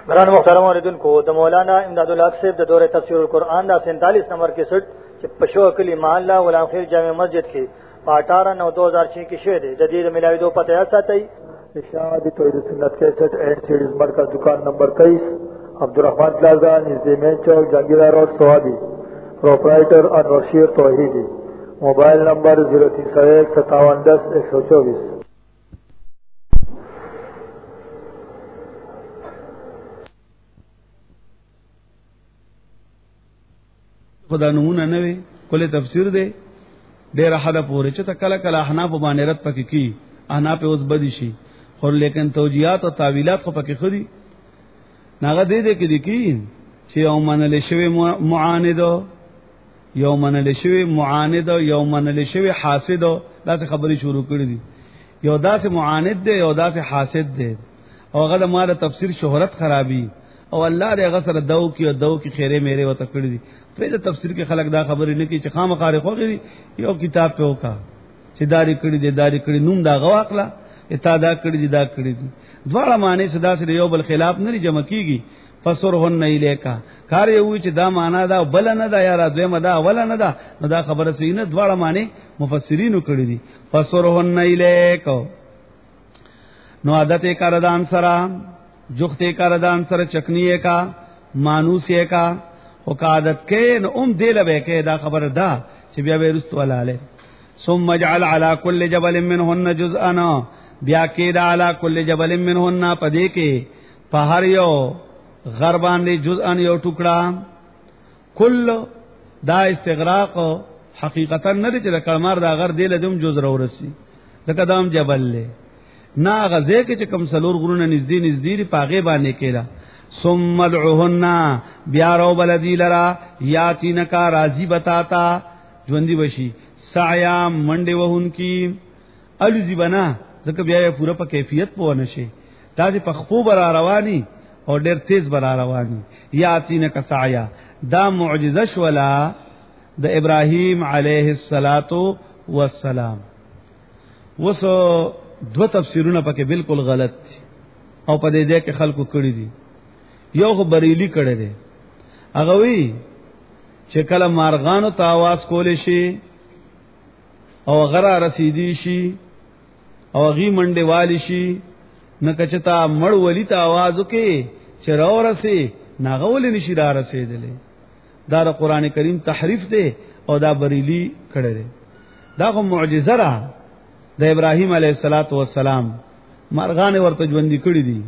گران محترم اوریدن کو د مولانا امداد الحق صاحب د دورہ تفسیر القرآن دا 47 نمبر کے سٹ پشو کلی محلہ غلام خیر جامع مسجد کی 18/9/2006 کی شعر جدید ملاوی دو پتہ ساتئی اشاعت توحید سنت کے سٹ اینڈ سیریز مرکز دکان نمبر 23 عبدالرحمن پلازا نزد مین چوک جہانگیرہ روڈ سوابی پروپرائٹر انور شیر توحیدی موبائل نمبر 03015710124 خدا نمونه نه وي کله تفسیر دی ډیر حدا پورې چې کله کله احناف باندې رد پکې کی احناف اوس بدی شي خو لیکن توجیهات او تعویلات خو پکې خوري ناغه دې کې دي کی چې یومن لشوی معاند یومن لشوی معاند یومن لشوی حاسد دا خبري شروع کړې دي یو داسې معاند دی یو داسې حاسد دی او هغه د مال تفسیر شهرت خرابي او الله دې هغه سره دو کې خیره میره وته کړې دي په تفسیر کې خلک دا خبرې نه کوي چې خامخاره خوږي یو کتاب په وکا چې داری کړي نوم دا غواخله اتا دا کړي دا کړي دواړه معنی صدا سره یو بل خلاف نه جمع کیږي فسرهن الیکا کار یو چې دا معنا دا بل نه دا یاره دویمه دا اول نه دا نو دا خبره سي نه دواړه معنی مفسرینو کړي دي فسرهن الیکا نو عادت کاردان سره جوخته کاردان سره چکنیه کا مانوسیه کا او قادت کې نو دې لبه کې دا خبر ده چې بیا ورستو علاله ثم اجعل على كل جبل منهن جزءا بیا کې دا على كل جبل منهن پدې کې په هر یو غربان دې جزءا یو ټوکړه کل دا استغراق حقیقتا نه چې کلمار دا غر دې لدم جزء ورسي لکه دام جبل له نا غزه کې چې کم سلور غرونه نږدې پاغه باندې کېلا ثم ادعوهن بیا رو بلدی لرا یاتینکا راضی بتاتا ژوندۍ بشي سعیا منډه وهون کی الزی بنا ځکه بیا پورا په کیفیت پوه نشي دا چې په خپو بر رواني او ډېر تیز بر رواني یاتینکا سعیا دا معجزه شولا د ابراهیم علیه السلام وسو دو تفسیرونه پکې بالکل غلط او په دې کې خلکو کړی دي یو خو بریلی کړه دے هغه وی چې کله مارغانو ته आवाज کول شي او غره رسیدي شي او غي منډه والی شي نه کچتا مړ ولی ته आवाज وکي چې راو رسي ناغول نشي را رسیدلې دا قرآن کریم تحریف دی او دا بریلی کړه دے دا خو معجزه را د ابراهیم علیه السلام مارغان ورته ژوندۍ کړی دي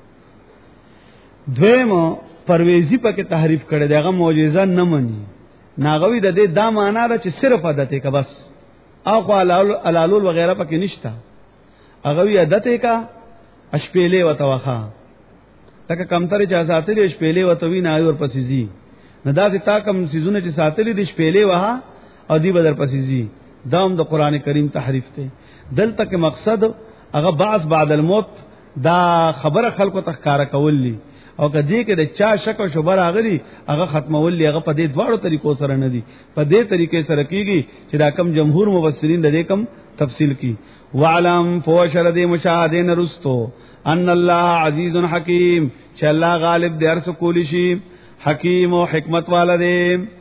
دویم پرویزی پکې تحریف کړي دغه معجزه نه مني ناغوی د دې دا معنا را چې صرف عادت کا بس او علالول وغیرہ پکې نشتا هغه عادت کا اشپېلې وتوخه تک کمتر چا ساتلې اشپېلې وتوی نه اور پسیزي نه دا چې تا کم سيزونه چې ساتلې د اشپېلې وها او دی بدر پسیزي دام د قران کریم تحریف ته دلته کې مقصد هغه بعد الموت دا خبره خلکو تخکارا کولی او کدی کې د چا شک او شبهه راغلی هغه ختمول هغه په دې دواړو طریقو سره نه دي په دې طریقې سره کیږي چې دا کم جمهور مفسرین د دې کم تفصیل کی وعلم فوشر دې مشاهدین رستو ان الله عزیز حکیم چې الله غالب دې هر څه کولی شي حکیم او حکمت والا دې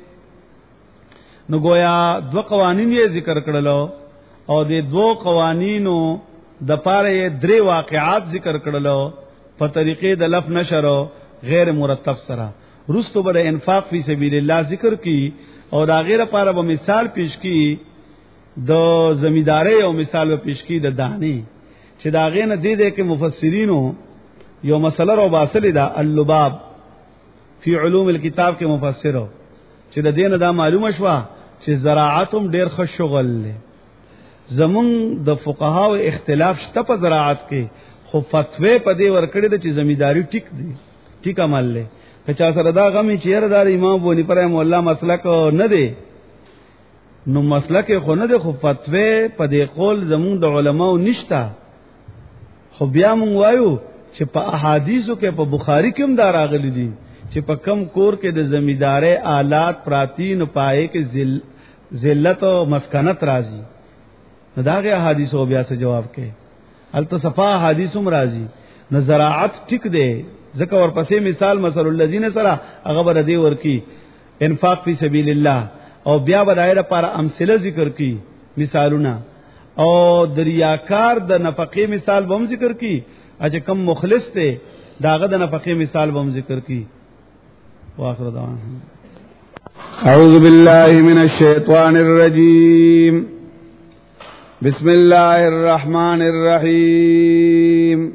نو گویا دو قوانین یې ذکر کړلو او دې دو قوانینو د پاره درې واقعات ذکر کړلو په طریقې د لف نشر غیر مرتب سره رستو بر انفاق فی سبیل الله ذکر کی او دا غیر لپاره به مثال پیش کی د زمیداری او مثال به پیش کی د دانی چې دا غینه دې کې مفسرینو یو مسله رو باسل دا اللباب فی علوم الكتاب کې مفسرو چې د دین دا معلومه شوه چې زراعتم ډیر ښه شغل لري زمون د فقهاو اختلاف شته په زراعت کې خو فتوی په دې ورکړې د چې زمیداری ټیک عمل له کچا سره دا غمی چې یردار امام بونی پر مولا مسلک نه دی نو مسلک خو نه دی خو فتوی په دې قول زمون د علماو نشتا خو بیا مونږ وایو چې په احادیثو کې په بخاری کې هم دا راغلي دي چې په کم کور کې د زمیداری آلات پراتی نو پائے کې ذلت او مسکنت راځي نو داغه احادیثو بیا څه جواب کې التصفا حدیثم راضی نو زراعت ټیک دی ځکه ورپسې مثال مثل الذین سره هغه بر دی ورکی انفاق فی سبیل الله او بیا بدایره پر امثله ذکر کی مثالونه او دریاکار د نفقې مثال به هم ذکر کی اجه کم مخلص ته داغه د نفقې مثال به هم ذکر کی واخر دعوانا اعوذ بالله من الشیطان الرجیم بسم الله الرحمن الرحیم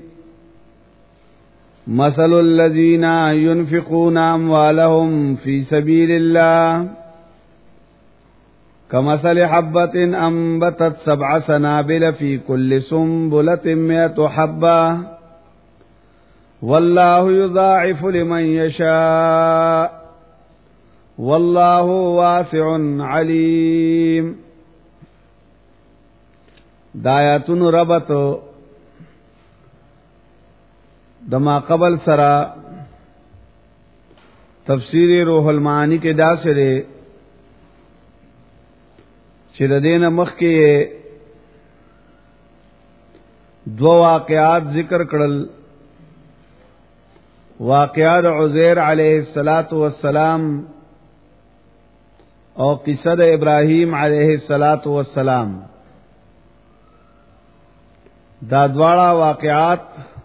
مثل الذين ينفقون أموالهم في سبيل الله كمثل حبة أنبتت 7 سنابل في كل سنبلة 100 حبة والله يضاعف لمن يشاء والله واسع عليم. دایاتون ربط دما قبل سرا تفسیر روح المعانی کې دا سره چې د دینه مخ کې دو واقعات ذکر کړل. واقعات عزیر علیہ الصلات والسلام او قصه د ابراهیم علیہ الصلات والسلام. دا دواړه واقعات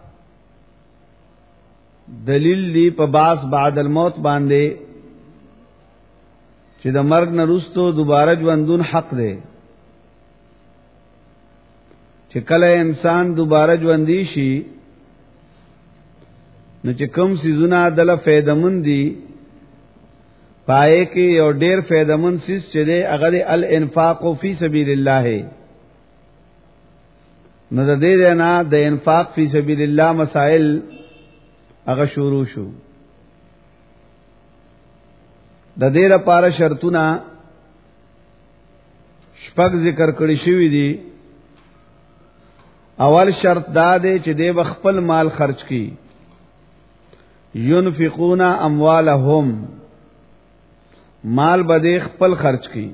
دلیل دی په باس بعد الموت باندې چې د مرګ نه وروسته دوباره ژوندون حق دی. چې کله انسان دوباره ژوندې شي نو چې کوم سيزونه دله فائدمن دي پای کې یو ډېر فائدمن سیس چې دی هغه دی الانفاق فی سبیل الله. نو د دې نه د انفاق فی سبیل الله مسائل هغه شروع شو. د دې لپاره شرطونه شپږ ذکر کړی شوی دي. اول شرط دا دی چې دې خپل مال خرج کړي. ينفقون اموالهم مال به خپل خرج کړي.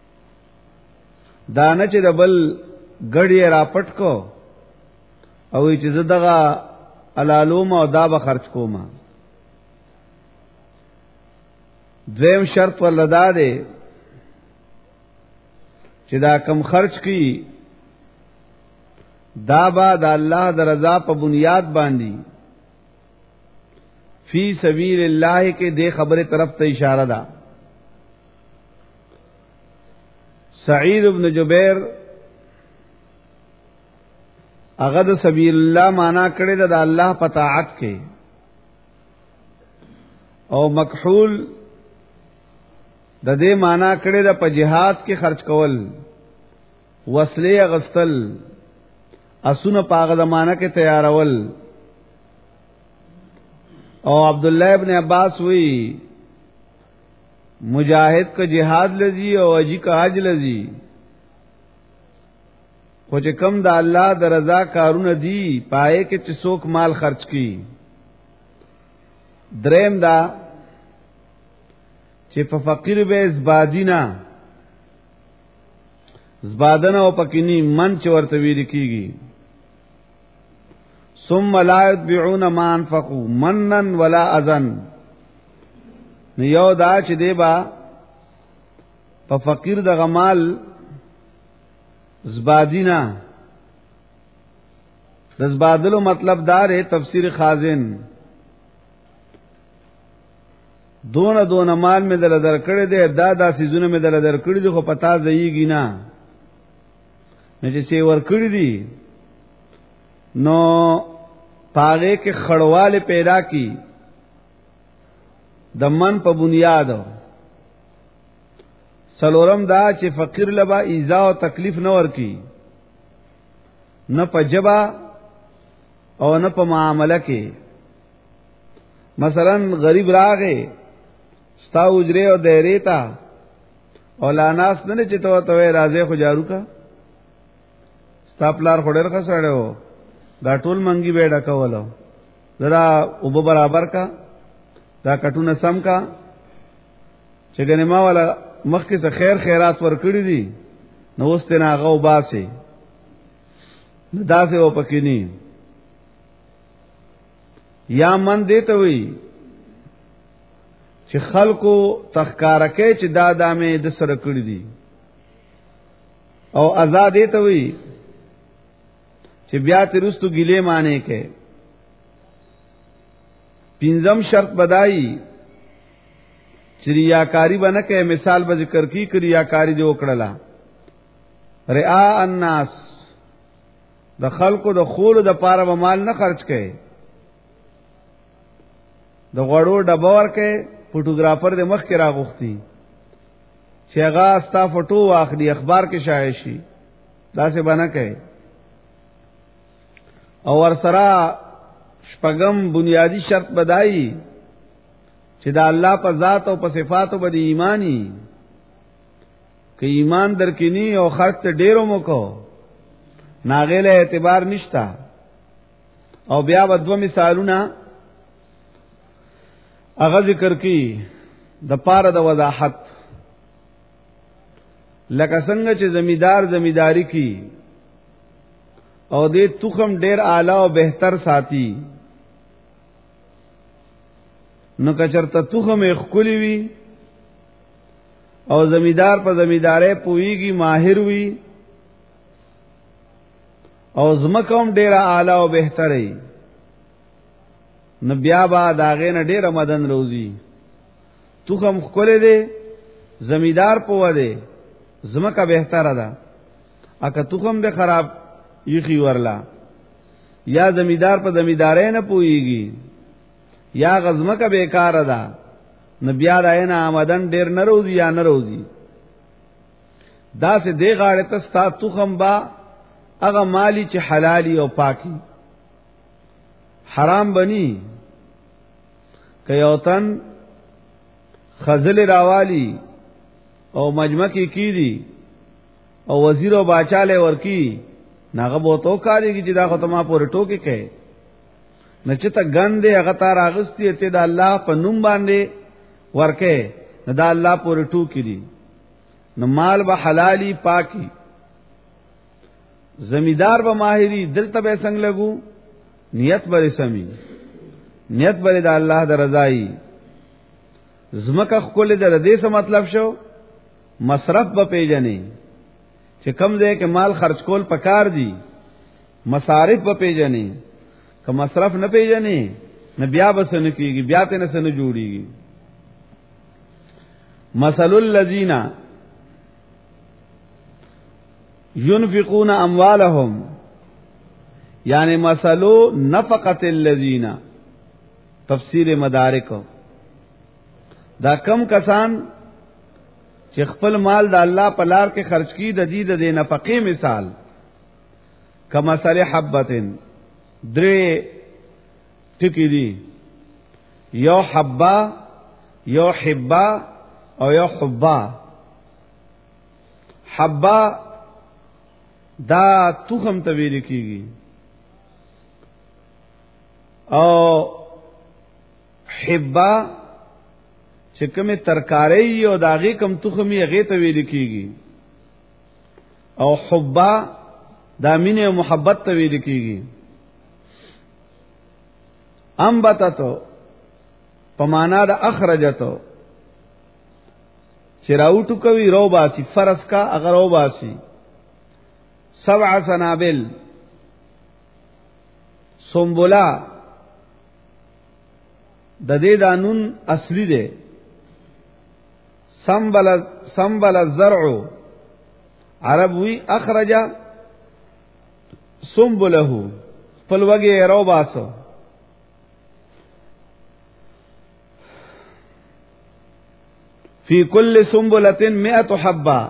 دا نه چې د بل ګړی راپټ کو او چې زدغه علالوم او دا به خرج کوما. دویم شرط ولدا دی چې دا کم خرج کی دا با د الله د رضا په بنیاد باندې فی سبیل الله کې دې خبره طرف ته اشاره ده. سعید ابن جبیر هغه د سبیل الله معنا کړی د الله په طاعت کې او مکحول د دې معنا کړی د په جهاد کې خرج کول وسلې غستل اسونه پاغه زمانہ کې تیارول. او عبد الله ابن عباس وی مجاہد کا جہاد لذی او اجی کا حج لذی خو چې کم د الله د رضا کارونه دی پائے کې چې څوک مال خرج کی. دریم دا چې په فقیر به زبادینا زبادنه او پکینی من چې ورته ویل کیږي. ثم لا يتبعون ما انفقوا منن ولا اذن. یو دا چې دی با په فقیر د غمال زبادینا د زبادلو مطلب دار ہے تفسیر خازن دون مال میں دل در کړی دی دا سيزونه میں دل در کړی دی خو پتا ځایږي نه چې څه ور کړی دی نو پاره کې خړواله پیدا کی د من په بنیاد. سلورم دا چې فقیر لبا ایذا او تکلیف نه ورکی نه په جبا او نه په معاملې کې. مثلا غریب راغې ستا اجره او دایره تا او لاناس نه چې ته راځي خو جارو کا ستا پلار خډر کا سړیو دا ټول منګي بیډه کولو زرا وب برابر کا دا کټونه سم کا چې ګنما والا مخکې څه خیر خیرات ورکړي دي نو واستې نه غو باسي نو داسې و پکې ني. یا من دیته وی چې خلکو تخکارکه چې دادامه د سره کړی دي او آزاد دیته وی چې بیا ترستو ګیله معنی کې پنځم شرط بدایي چې ریاکاری باندې کې مثال به ذکر کی کړي ریاکاری دی وکړه رعاء الناس د خلکو د خول د پاره به مال نه خرج کړي د غړو ډبور کې فوټوګرافر د مخ کې راغوختي چې هغه استا فوټو واخلي اخبار کې شایع شي دا څه باندې کوي او ورسره شپږم بنیادی شرط بدایي چې دا الله په ذات او په صفاتو باندې ایمانی که ایمان درکینی او خرج ته ډیرو مکو ناغله اعتبار نشتا او بیا د دوه مثالونه هغه ذکر کی د پاره د وضاحت لکه څنګه چې زمیداری کی او دې تخم ډیر اعلی او بهتر ساتي نو کچرته تخم خولي وي او زمیدار په زمیدارې پويږي ماهر وي او زمکم ډیر اعلی او بهتر وي نو بیا با داغه نه ډیر مدن روزي تخم خولي دي زمیدار پوه دي زمکه بهتره ده اګه تخم دې خراب یخی ورلا یا زمیدار په زمیدارې نه پويږي یا غزمکه بیکار ده نو بیا راینه آمدن ډیر نروزی یا نروزی دا سه دی غاړه ته ستا تخم با هغه مالی چې حلالي او پاکي حرام بني کيوتن خزل راوالی او مجمع کی دی او وزیر او باچاله ورکی ناغه بوتو کاریږي چې دا ختمه پورې ټوکی کوي نچته ګندې هغه تار اغستی ته د الله په نوم باندې ورکه نه دا الله پورې ټوکی دي نو مال به حلالي پاکي زمیدار به ماهری دلته به څنګه لګو نیت بری سمي نیت بری د الله د رضای زمکه خپل د دې څه مطلب شو مصرف به پیژنې چې کم ځای کې مال خرج کول پکار دي مصارف به پیژنې که مصرف نه پیژنې نه بیا بس نه کیږي بیا ته نه سن جوړيږي مثل الذين ينفقون اموالهم یعنی مثلو نفقت الذين تفسیر مدارک دا کم کسان چې خپل مال د الله په لار کې خرج کی د دې د نفقې مثال کما مثل حبتن درې ټکی دي یو حبا یو حبا او یو حبا حبا دا تخم ته ویل کیږي او حبا چې کومه ترکاری او داغي کم تخمي هغه ته ویل کیږي او حبا دا مینه او محبت ته ویل کیږي انبتتو پمانا دا اخرجتو چراوٹو کوي رو باسی فرس کا اگر رو باسی 7 سنابل سنبولا د دې دانون اصلي ده سنبل الزرع عرب وی اخرج سنبله پلوګي رو باسو فی کل سنبلۃ 100 حبہ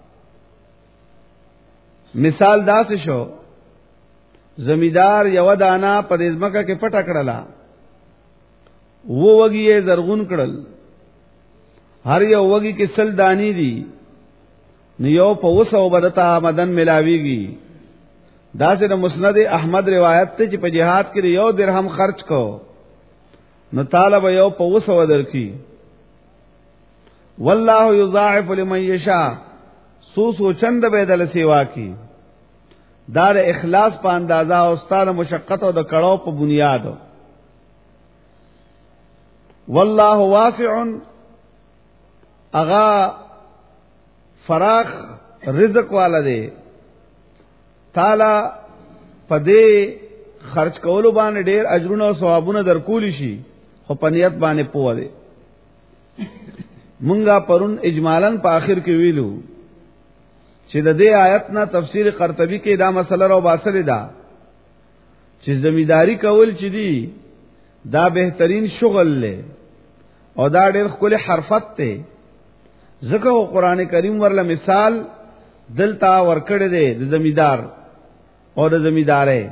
مثال داس شو زمیدار یو دانا په دزمکه کې پټ کړلا وو وګي زرغون کړل هر یو وګي کې سل دانی دي نو یو په وسو بدتا مدن ملاویږي داسې د مسند احمد روایت ته چې په جهاد کې یو درهم خرج کو نو طالب یو په وسو درکې والله یضاعف لمن یشاء سو چند بدل سیوا کی دار اخلاص په اندازا او استاد مشقت او د کړهو په بنیاد والله واسع اغا فراخ رزق والا دے تعالی پدې خرج کولو باندې ډېر اجرونه او ثوابونه درکول شي خو پنیت باندې پوه دي. مونږه پرون اجمالاً په آخر کې ویلو چې د دې آیت نه تفسیر قرطبي کې دا مسله راو باسل ده چې زمینداری کول چې دي دا بهترین شغل له او دا ډېر خپل حرفت ته ځکه قرآن کریم ورله مثال دلتا ورکړه دے د زمیدار او د زمیدارې.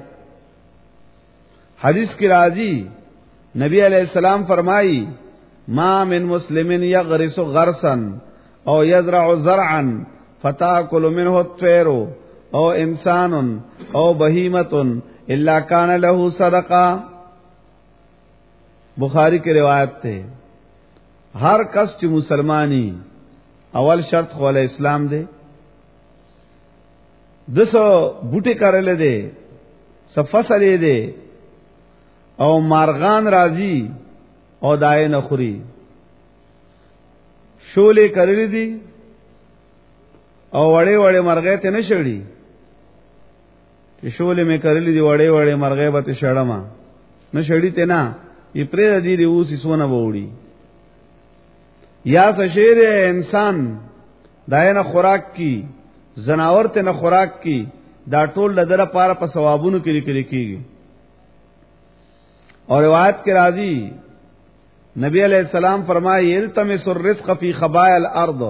حدیث کی راضی نبی علیہ السلام فرمائی ما من مسلم یغرس غرسا او یزرع زرعا فتاکل منه الطیر او انسان او بہیمۃ الا کان له صدقہ. بخاری کی روایت تے ہر کس چې مسلمانی اول شرط خو له اسلام دے دسو بوټي کارل دے صفصلې دے او مارغان راضی او دای نخوري شولې کړلې دي او وړې وړې مرغې ته نه شړې چې شولې مې کړلې دي وړې وړې مرغې به ته شړما نه شړې ته نه یې پرې دې دې اوسې سونه ووړي یا سشیر انسان دای نه خوراک کی زناور ته نه خوراک کی دا ټول لدره پاره په ثوابونو کې لیکل کېږي. اور روایت کے راضی نبی علیہ السلام فرمائے التمس الرزق فی خبائل الارض،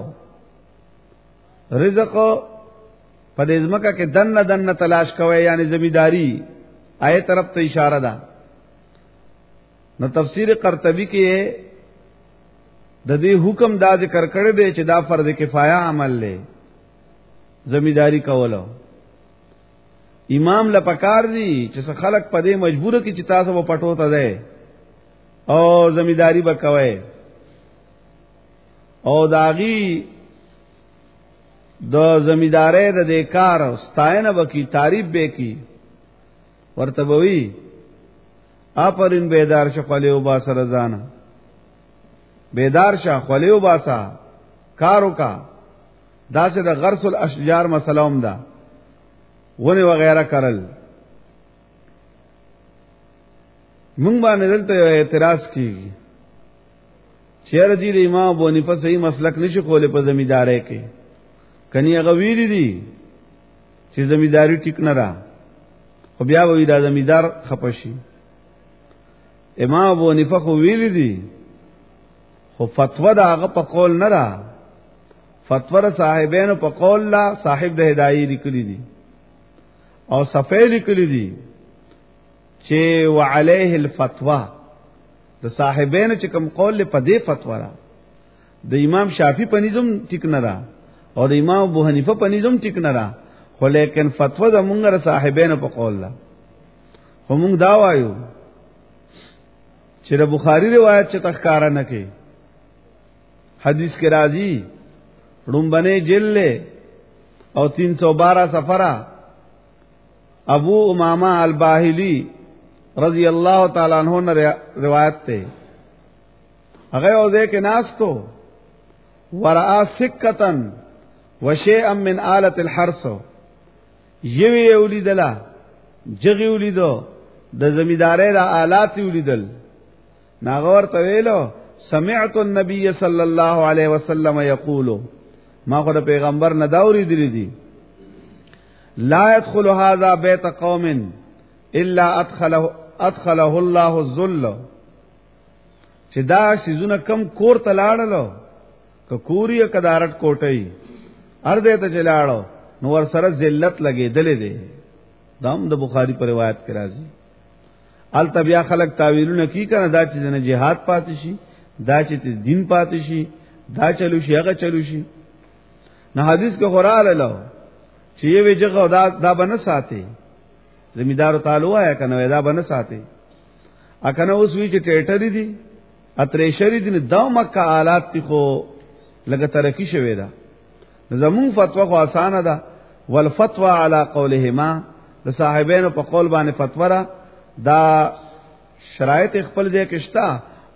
رزق پدې ځمکه کې دن تلاش کوي یعنی زمینداری آیه طرف ته اشاره ده. نو تفسیر قرطبی کې د دې حکم دا ذکر کړی دی چې دا فرض کفایه عمل لې زمینداری کولو. امام لپکار دی چې خلک په دې مجبور کی چې تاسو په پټو ته ده او زمینداری وکوي او داغي د زمیندارې د دې کار ستاینه وکي تعریف به کی ورته وی اپرین بیدار شخلیو با سر زانا بیدار شخلیو باسا کارو کا دا سے د غرس الاشجار مسلوم دا غنی وغیرہ کرل. مونږ باندې دلته اعتراض کیږي چیر دې امام ابو حنیفه صحیح مسلک نشي کولای په زمیندارۍ کې کني هغه ویلي دي چې زمینداری ټیک نه را خو بیا وې دا زمیندار خپشي. امام ابو حنیفه خو ویلي دي خو فتوا دا هغه په قول نه را فتوا صاحبینو په قول لا صاحب د هدايي لیکلي دي او صفحه لیکلی دي چې وعليه الفتوا د صاحبین چې کوم قول په دې فتوا را د امام شافعي په نظم ټیک نه را او د امام ابو حنیفه په نظم ټیک نه را خو لیکن فتوا د مونږ صاحبین په قول لا خو مونږ دا وایو چې د بخاری روایت چې تخکارا نه کوي حدیث کې راځي رومبنه جله او 312 سفرہ ابو امامہ الباہلی رضی اللہ تعالی عنہ نے روایت تے اگے اوزے کے ناس تو ورآ سکتن وشیئا من آلت الحرس یوی اولیدلا جغی اولیدو د زمیندارې دا آلات اولیدل ناغور تویلو سمعت النبی صلی اللہ علیہ وسلم یقولو ما خود پیغمبر نداوری دلی دی لا يدخل هذا بيت قوم الا ادخله الله الذل چې دا شیزونه کم کور ته لاړلو ک کوری کدارت کوټي ارده ته چلاړو نو ور سره ذلت لګې دلې دي دام د بخاری پر روایت کې راځي. ال تبیا خلق تعویلونه کی کنه دا چې نه jihad پاتې شي دا چې دین پاتې شي دا چلو شي هغه چلو شي. نه حدیث کې قرآن له چې وی جگہ دا بنه ساتي زمیندار تعالی آیا کنه دا بنه ساتي اکنه اوس وی چې ټیټری دي اتریشری دي دا مکه آلات خو لګه ترقی شوی دا زمون فتوا خو اسانه ده والفتوا علی قولهما د صاحبینو په قول باندې فتوا را دا شرایط خپل ځای کې شتا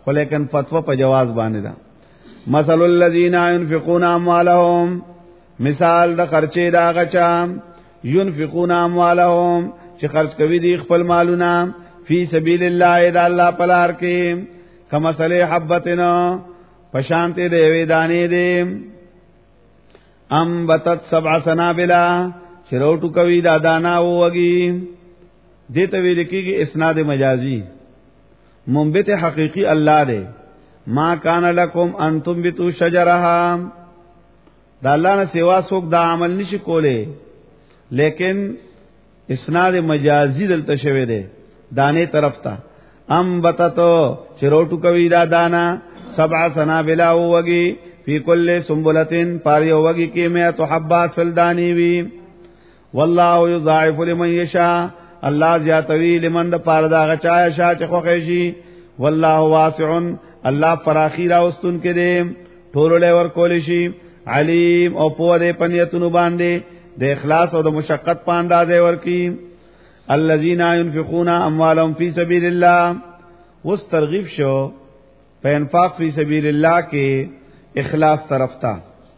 خو لیکن فتوا په جواز باندې ده. مثل الذين ينفقون اموالهم، مثال د خرچه دا غچا ينفقون اموالهم چې خرج کوي دي خپل مالونه فی سبیل الله د الله په لار کې، کما صلی حبتنا پشانته دی وی دانې دی ام بتت سبع سنابلا چروټو کوي دا دانا وږي دته ویل کېږي اسناد مجازي، منبت حقیقی الله دی. ما کان لکم ان تنبتوا شجرها، دا الله نه سوا څوک دا عمل نشي کوله، لیکن اسناد مجازي دلته شوی دی دانه طرف ته. ام بتتو چروټو کوي دا دانا سبع سنابلا وږي فی کل سنبلتن پاریو وږي کې مئات حبات فلدانی وی. والله یضاعف لمن یشاء، الله زیاتوی لمن د پاره دا غچا شا چې خوښ شي. والله واسع، الله فراخی راوستون کې دې ټول له ور کول شي. علیم او په دې پنیتونو باندې د اخلاص او د مشقت پاندازې ورکی. الذين ينفقون اموالهم في سبيل الله، وس ترغیب شو په انفاق فی سبیل الله کې اخلاص طرف تا.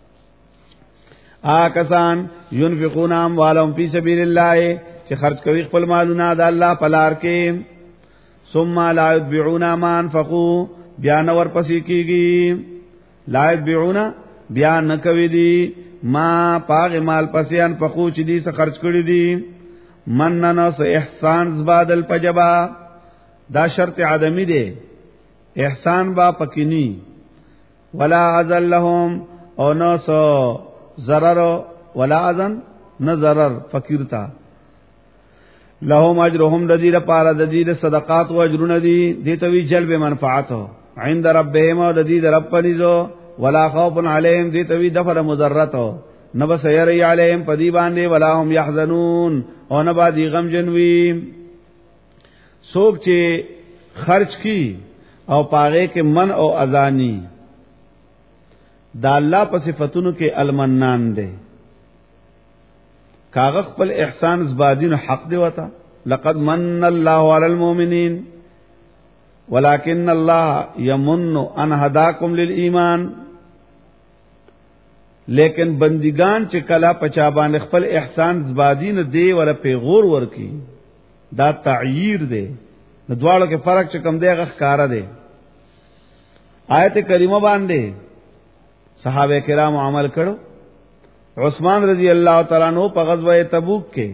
کسان ينفقون اموالهم في سبيل الله چې خرج کوي خپل مالونه د الله په لار کې، ثم لا يتبعون ما انفقوا، بیان ور پسې کیږي. لا يتبعون بیان نکوي دي ما پاغ مال پسې انفقوا چې دي څه خرج کړی دي. مننا سو احسان زبادل پجبا، دا شرط عدمی دی، احسان با پکینی. ولا اذن لهم، او نو سو ضرر، ولا اذن نہ ضرر فقیرتا. لهم اجرهم ددیر پارا ددیر صدقات و اجرون دی دیتوی جلب منفعت عند ربهم و ددیر رب پنیزو. ولا خوف علیهم دیتوی دفر مضرت نبس یری علیهم پدی باندې. ولا هم یحزنون، او نبا دی غم جنوی. سوک چې خرچ کی او پاغه کې من او اذانی، دا الله په صفاتونو کې المنان دی. کاغه خپل احسان زبادین حق دی وتا. لقد من الله على المؤمنين ولكن الله يمن ان هداكم للایمان. لیکن بندگان چې کلا پچا باندې خپل احسان زبادین دی ولا پیغور ورکی، دا تعییر دی. د دواړو کې فرق چې کم دی هغه ښکارا دی. آیت کریمه باندې صحابه کرام عمل کړو. عثمان رضی اللہ تعالیٰ عنہ په غزوه تبوک کې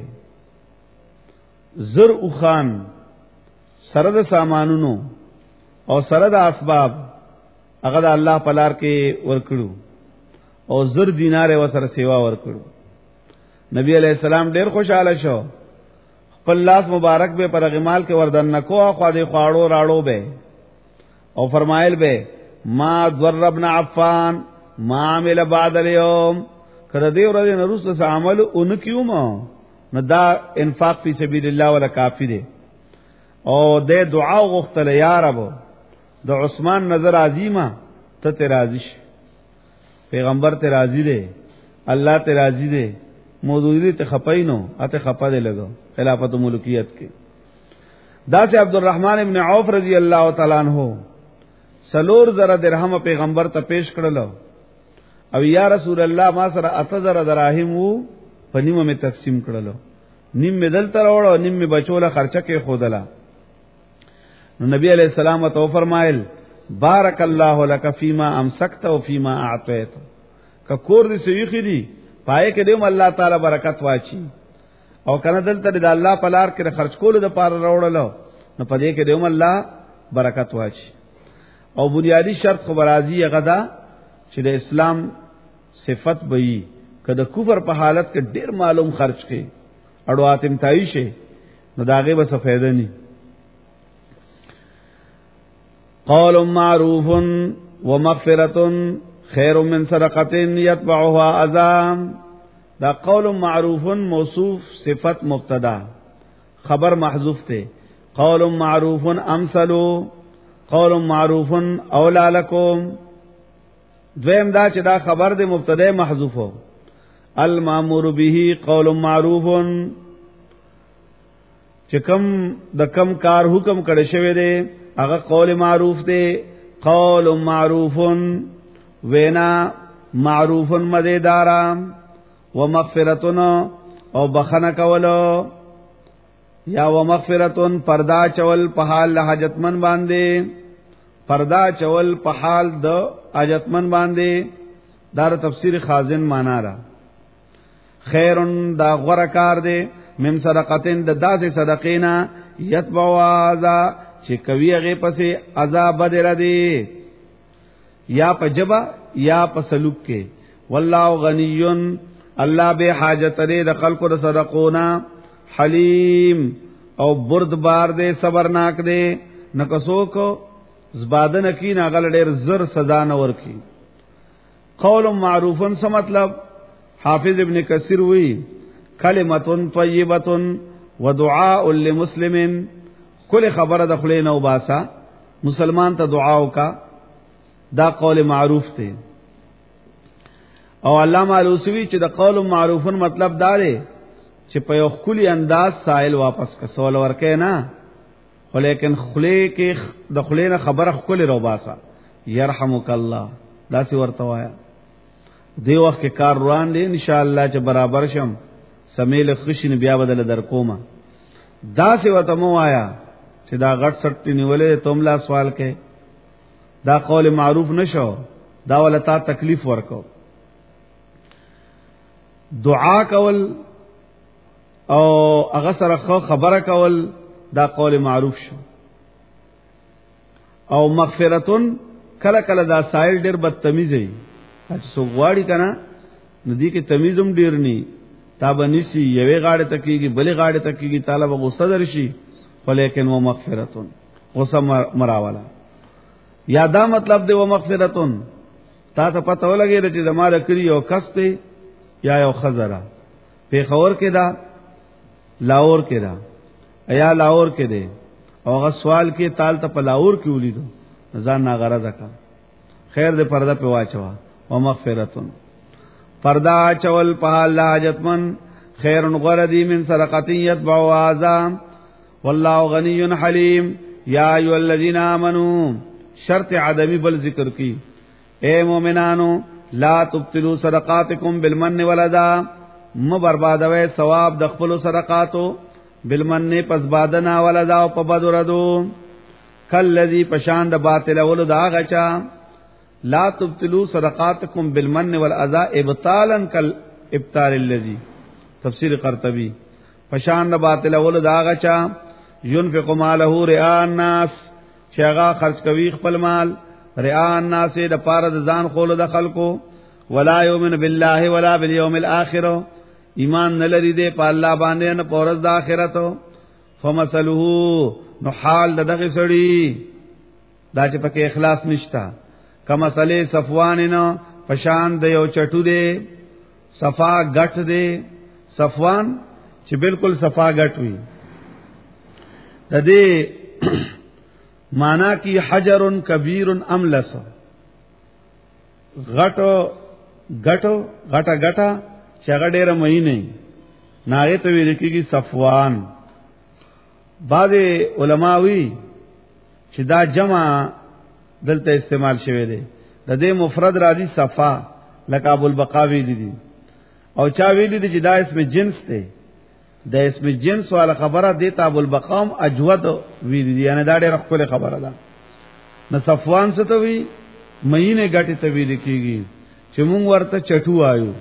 زر او خان سره د سامانونو او سره د اسباب هغه د الله په لار کې ورکړو او زر دینار و سره سیوا ورکړو. نبی علیہ السلام ډیر خوشاله شو. خپل لاس مبارک به پر غمال کې وردن نکو، خو د خواړو راړو به او فرمایل به ما ضربنا عفان ما عمل بعد اليوم. کړه دې ورځې نرسته سه عمل اون کیوم نو دا انفاق فی سبیل الله ولا کافی دی. او دې دعا غوښتل یا رب د عثمان نظر عظیمه ته راضی شي، پیغمبر ته راضی دی، الله ته راضی دی، موجودی ته خپاینو اته خپا دی لګو خلافت ملکیت کې. دا چې عبدالرحمن ابن عوف رضی الله تعالی عنہ سلور زره درهم پیغمبر ته پیش کړلو او یا رسول الله ما سره اتذر دراهم وو په نیمه می تقسیم کړلو، نیم می دل تر وړو نیم می بچوله خرچه کې خودلا. نو نبی علیہ السلام تو فرمایل بارک الله لك فيما امسكت وفيما اعطيت. ک کور دې سویخی دی پای کې دې الله تعالی برکت واچي، او کنه دلته د الله په لار کې خرج کول د پاره راوړلو نو پدې کې دې الله برکت واچي. او بنیادی شرط خو برازي غدا چې د اسلام صفت وي، کله کفر په حالت کې ډیر معلوم خرج کړي اړو اتم تای شي نو داغه به څه فائدہ نه. قول معروف ومغفرة خیر من صدقة يتبعها اذى. دا قول معروف موصوف صفت مبتدا خبر محذوف ته. قول معروف امثلو قول معروف اولا لكم. دویم دا چې دا خبر د مبتدا محذوفو. المامور به قول معروف، چې کم د کم کار حکم کړی شوی دی هغه قول معروف دی. قول معروف وینا معروف مدیدارا ومغفرتن او بخنه کولو یا ومغفرتن پردا چول په حال حاجتمن باندې پردا چول په حال د حاجتمن باندې دار تفسیر خازن معنا را خیرن دا غره کار دی من صدقتن د داسې صدقینا یتبع ذا چې کوي هغه پسې عذاب بدر دی یا په جبا یا په سلوک کې والله غنی الله به حاجت لري د خلقو د صدقونا حلیم او بردبار دے صبرناک دے نکسو کو زبادن کی ناغل ډیر زر سزا نور کی قول معروفن څه مطلب حافظ ابن کثیر وی کلمتون طیبتون ودعاء لمسلم کل خبر دخلین او باسا مسلمان ته دعاو کا دا قول معروف ته او علامہ علوسوی چې د قول معروفن مطلب دا دی چې په یو خولي انداز سائل واپس کا سوال ورکې نه خو لیکن خلی کې د خلینه خبره خولي رو باسا يرحمک الله دا سی ورته وایا دی وخت کې کار روان دی ان شاء الله چې برابر شم سمیل خشن بیا بدل در کومه دا سی ورته مو وایا چې دا غټ سټ نیولې توملا سوال کې دا قول معروف نشو دا ولتا تکلیف ورکو دعا کول او هغه سره خبره کول دا قول معروف شو او مغفرتون کله کله دا سائل ډیر بدتمیزي چې سو غواړي کنه ندی کې تمیزم ډیر ني تابنيسي یوې غاړه تکيږي بلې غاړه تکيږي تعالی به غصه درشي ولیکن و مغفرتون غصه مراواله یا دا مطلب دی و مغفرتون تا ته پته ولګي چې زماره کړی او کسته یا یو خزرہ پیښور کې دا لاهور کې دا ایا لاهور کې دی او غ سوال کې تال ته په لاهور کې ولیدو ځان ناغرض کا خیر دې پرده په واچوا او مغفرتون پردا چول په حال حاجتمن خیر غردی من صدقتیت بوازا والله غنی حلیم یا ایها الذین آمنو شرط عدمی بل ذکر کی اے مومنانو لا تبطلوا صدقاتکم بالمن والأذى مبربادوي ثواب د خپل صدقاتو بالمن پس بادنا ولذا او په بدردو کلذي پشان د باطل ول دا غچا لا تبطلوا صدقاتکم بالمن والأذى ابطالا کل ابطال الذي تفسیر قرطبی پشان د باطل ول دا غچا ينفق ماله رئاء الناس چاغه خرج کوي خپل مال رئاء الناس د پاره د ځان خول د خلکو ولا یؤمن بالله ولا بالیوم الاخر ایمان نه لري دې په الله باندې نه پورز د اخرت فمثله نو حال دغه سړی دا چې پکې اخلاص نشتا کما صلی صفوان نو پشان د یو چټو دې صفا غټ دې صفوان چې بالکل صفا غټ وي د دې مانا کی حجر کبیر املس غټو غټو غټا غټا چغه ډیره مې نه ناغه ته ویل کیږي صفوان بعض علماوی چې دا جمع دلته استعمال شوی دی د دې مفرد راځي صفا لکه ابو البقاوی دي او چا ویل دي چې دا اسم جنس دی د اسم جنس والا خبره دیتا ابو البقام اجود وی دي یعنی دا ډېر خپل خبره ده نو صفوان څه ته وی مینه غټي ته وی لیکيږي چې مونږ ورته چټو آیو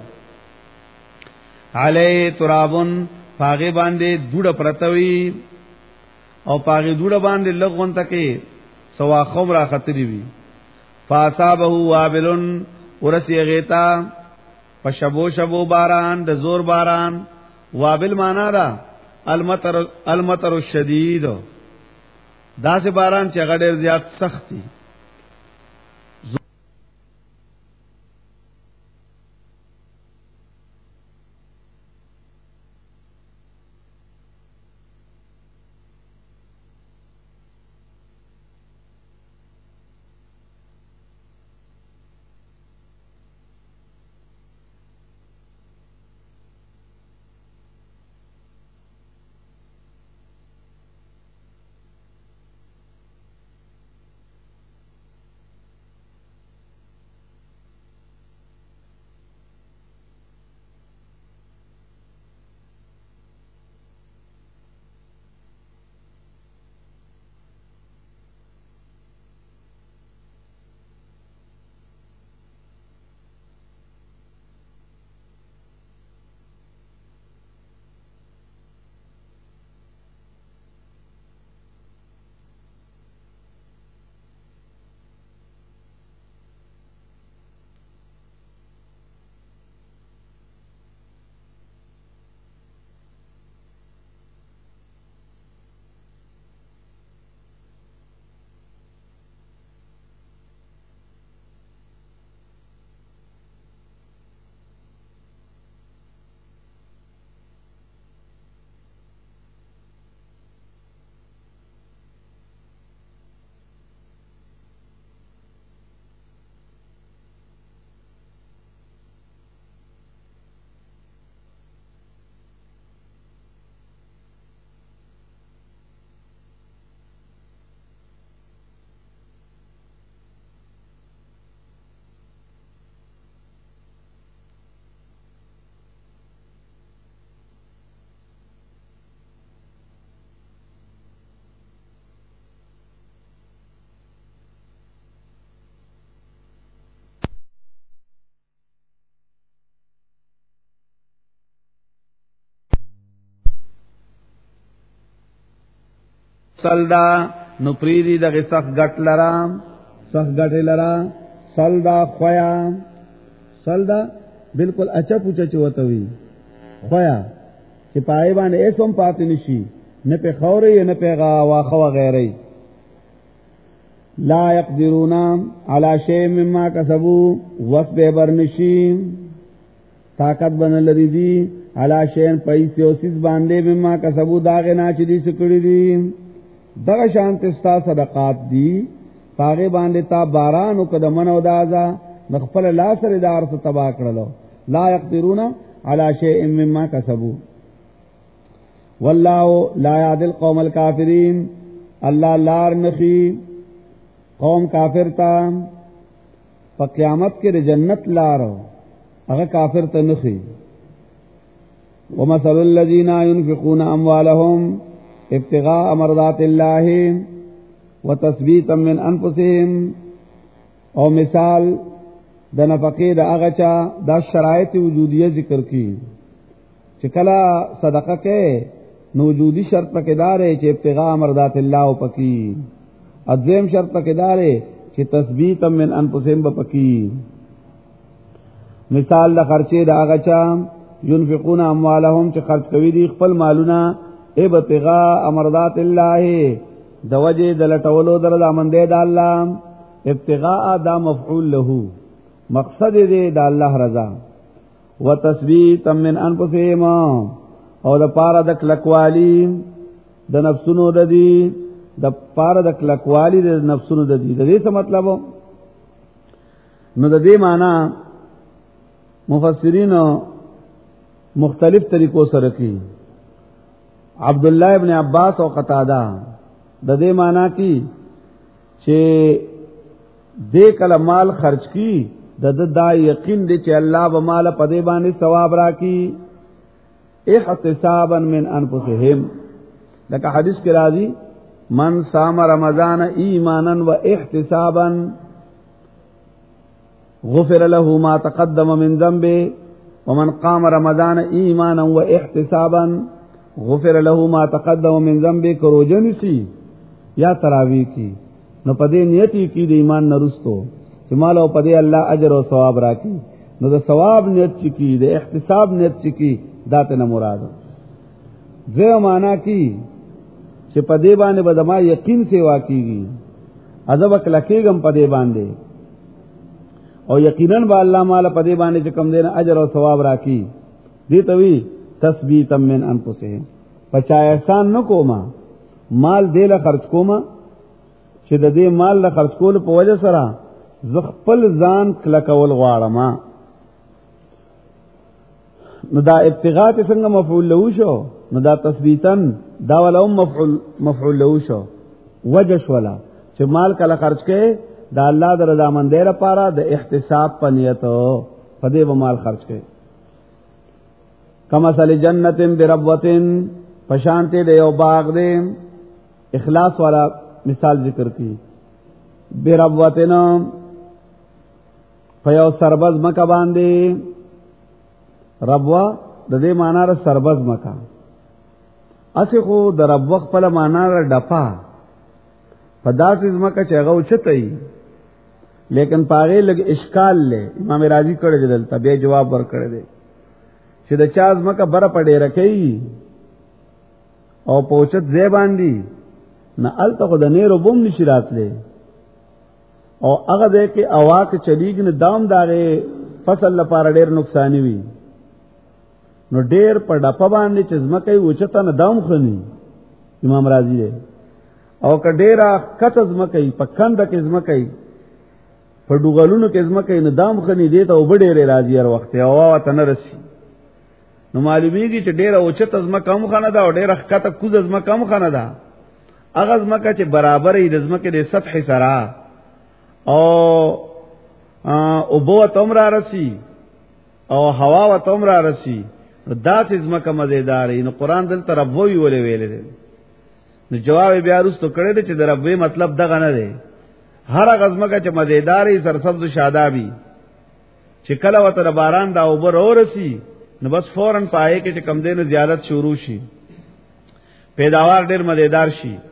علی ترابن پاغه باندې دوړه پرتوي او پاغه دوړه باندې لغون تکي سوا خمره خطري وی فاصابه وابلن ورسی غیتا پشبو شبو باران د زور باران وابل معنا دا المطر الشدید دا سے باران چې هغه ډېر زیات سختي سلدا نو پریدی دغه سخ غټ لرا سخ غټ لرا سلدا خویا سلدا بالکل اچا پوچا چوته وی خویا چې پای باندې ایسوم پاتې نشي نه په خوري نه په واخه غیري لا يقدرون على شيء مما كسبوا وسب برنشي طاقت بنل دي على شيء پیسې او سیس باندې مما كسبوا داغه نه چې دي سکړي دي دغه شانت استا صدقات دي پاغه باندې تا باران او قدمن او دازا نخپل لا سره دار څخه تبا کړلو لا يقدرون على شيء مما كسبوا والله لا يهدي القوم الكافرين الله لار نخي قوم کافر تا په قیامت کې جنت لارو هغه کافر ته نخي ومثل الذين ينفقون اموالهم ابتغاء مرضات الله وتثبيتا من انفسهم او مثال د نفقې د هغه چا د شرایط وجودیه ذکر کی چې کله صدقه کې نو وجودي شرط پکې دارې چې ابتغاء مرضات الله او پکې اذیم شرط پکې دارې چې تثبیتا من انفسهم پکې مثال د خرچې د هغه چا ينفقون اموالهم چې خرج کوي دي خپل مالونه ابتغاء مرضات الله د وجه د لټولو در د امندې د الله ابتغاء دا مفعول له مقصد دې د الله رضا وتثبیتا من انفسهم او د پاره د کلکوالی د نفسونو د دې د پاره د کلکوالی د نفسونو د دې د دې څه مطلب نو د دې معنی مفسرین مختلف طریقو سره کوي عبد الله ابن عباس او قتاده د دې معنی کی چې دې کله مال خرج کی د دا یقین دی چې الله به مال په دې باندې ثواب راکړي احتسابا من انفسهم لکه حدیث کې راځي من صام رمضان ایمانا و احتسابا غفر له ما تقدم من ذنبه ومن قام رمضان ایمانا و احتسابا غفر له ما تقدم من ذنبه کروجنسی یا تراوی کی نو پدې نیتی کی د ایمان نرستو چې مال او پدې الله اجر او ثواب راکړي نو د ثواب نیت چکی د احتساب نیت چکی داته نه مراد زه معنا کی چې پدې باندې بدما یقین سے واقعي ادب کلکېګم پدې باندې او یقینا به الله مال پدې باندې چې کم دین اجر او ثواب راکړي دې توي تثبیتا من انفسهم پچا احسان نکوما مال دې له خرج کوما چې د دې مال له خرج کول په وجه سره زخپل ځان کلکول غواړم نو دا ابتغاء څنګه مفعول له شو نو دا تثبیتن دا ولهم مفعول له شو وجه شولا چې مال کله خرج کړي دا الله د رضا مندۍ لپاره د احتساب په نیت په دې و مال خرج کړي کما مثل جنتین بربوتین پشانته د یو باغ دې اخلاص والا مثال ذکر کی بربوتین فیو سربز مکه باندې ربوا د دې معنا را سربز مکه اسی خو د رب وخت په معنا را ډپا پداس مکه چې هغه اوچتای لیکن پاره لګ اشکال لې امام رازی کړه دل تبه جواب ور کړی دی چې د چاز مکه بر پډې رکې او پوچت زې باندې نه الته خو د نیرو بوم نشی راتلې او هغه دې کې اواک چلیګ نه دام داغه فصل لپاره ډېر نقصان وي نو ډېر په ډپه باندې چې زمکه اوچته نه دام خني امام رازی دی او ک ډېرا کته زمکه په کنده کې زمکه په ډوغلونو کې زمکه نه دام خني دی ته وبډېره راځي هر وخت او وته نه رسی نو معلومیږي چې ډېر اوچته زمکه هم خنه دا او ډېر کته کوز زمکه هم خنه دا هغه زمکه چې برابرې د زمکه د سطح سره او بو تمرا رسی او هوا و تمرا رسی دا چې زمکه مزیدارې نو قران دلته ربوي ولې ویلې دي نو جواب بیا وروسته کړی دی چې د ربوي مطلب دغه نه دی هر غزمکه چې مزیدارې سرسبز شادابي چې کله وته باران دا اوبر اورسي نو بس فورن پائے کې چې کم دینه زیادت شروع شي پیداوار ډېر مزیدار شي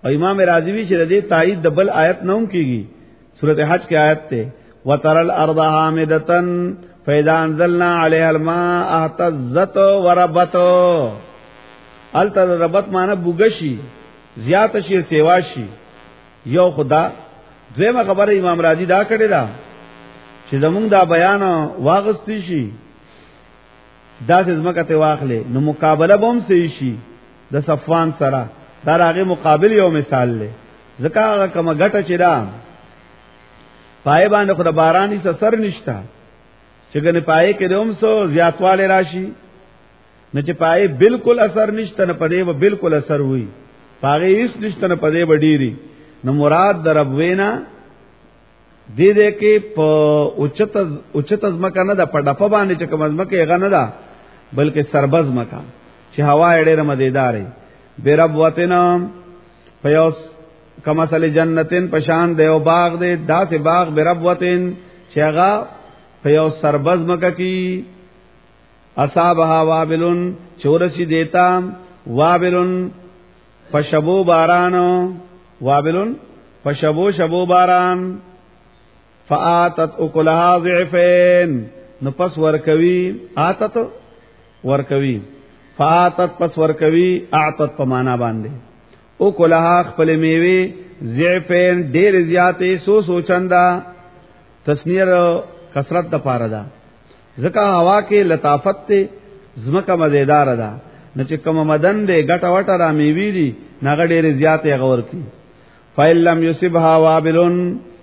او امام رازی وی چې د دې تایید د بل آیت نوم کیږي سورته حج کې آیت ته وترل ارض حامدتن فاذا انزلنا عليها الماء اهتزت وربت التر ربت معنی بوګشي زیات شي سیوا شي یو خدا دویمه خبره امام رازی دا کړی دا چې زمونږ دا بیان واغستی شي دا ځمکه ته واخلې نو مقابله بوم سي شي د صفوان سره دا هغه مقابل یو مثال لې ځکه هغه کومه ګټه چې دا پای باندې خو د باراني سر نشتا چې ګنې پای کې دوم سو زیاتواله راشي نه چې پای بالکل اثر نشته نه پدې به بالکل اثر وي پاغه هیڅ نشته نه پدې وډيري نو مراد در ربوینا دې دې کې په اوچت ازمکه نه ده په ډپه باندې چې کوم ازمکه یې غنه ده بلکې سربز مکه چې هوا یې ډېره مزیدارې بربوتنا پیوس کمثل جنتین پشان دیو باغ دے داس باغ بربوتن چیغا پیوس سربز مکه کی اصابها وابلن چورسی دیتا وابلن پشبو باران وابلن پشبو شبو باران فآتت اکلها ضعفین نپس ورکوی آتت ورکوی فآتت پس ورکوی اعتت پمانا باندے او کلها خپل میوه ضعفین ډیر زیاتې سو چندا تسنیر کثرت د پاره ده ځکه هوا کې لطافت ته زمکه مزیدار ده نه چې کوم مدن دې ګټه وټه را میوي دي نغه ډیر زیاتې غور کی فیلم یصبها وابلن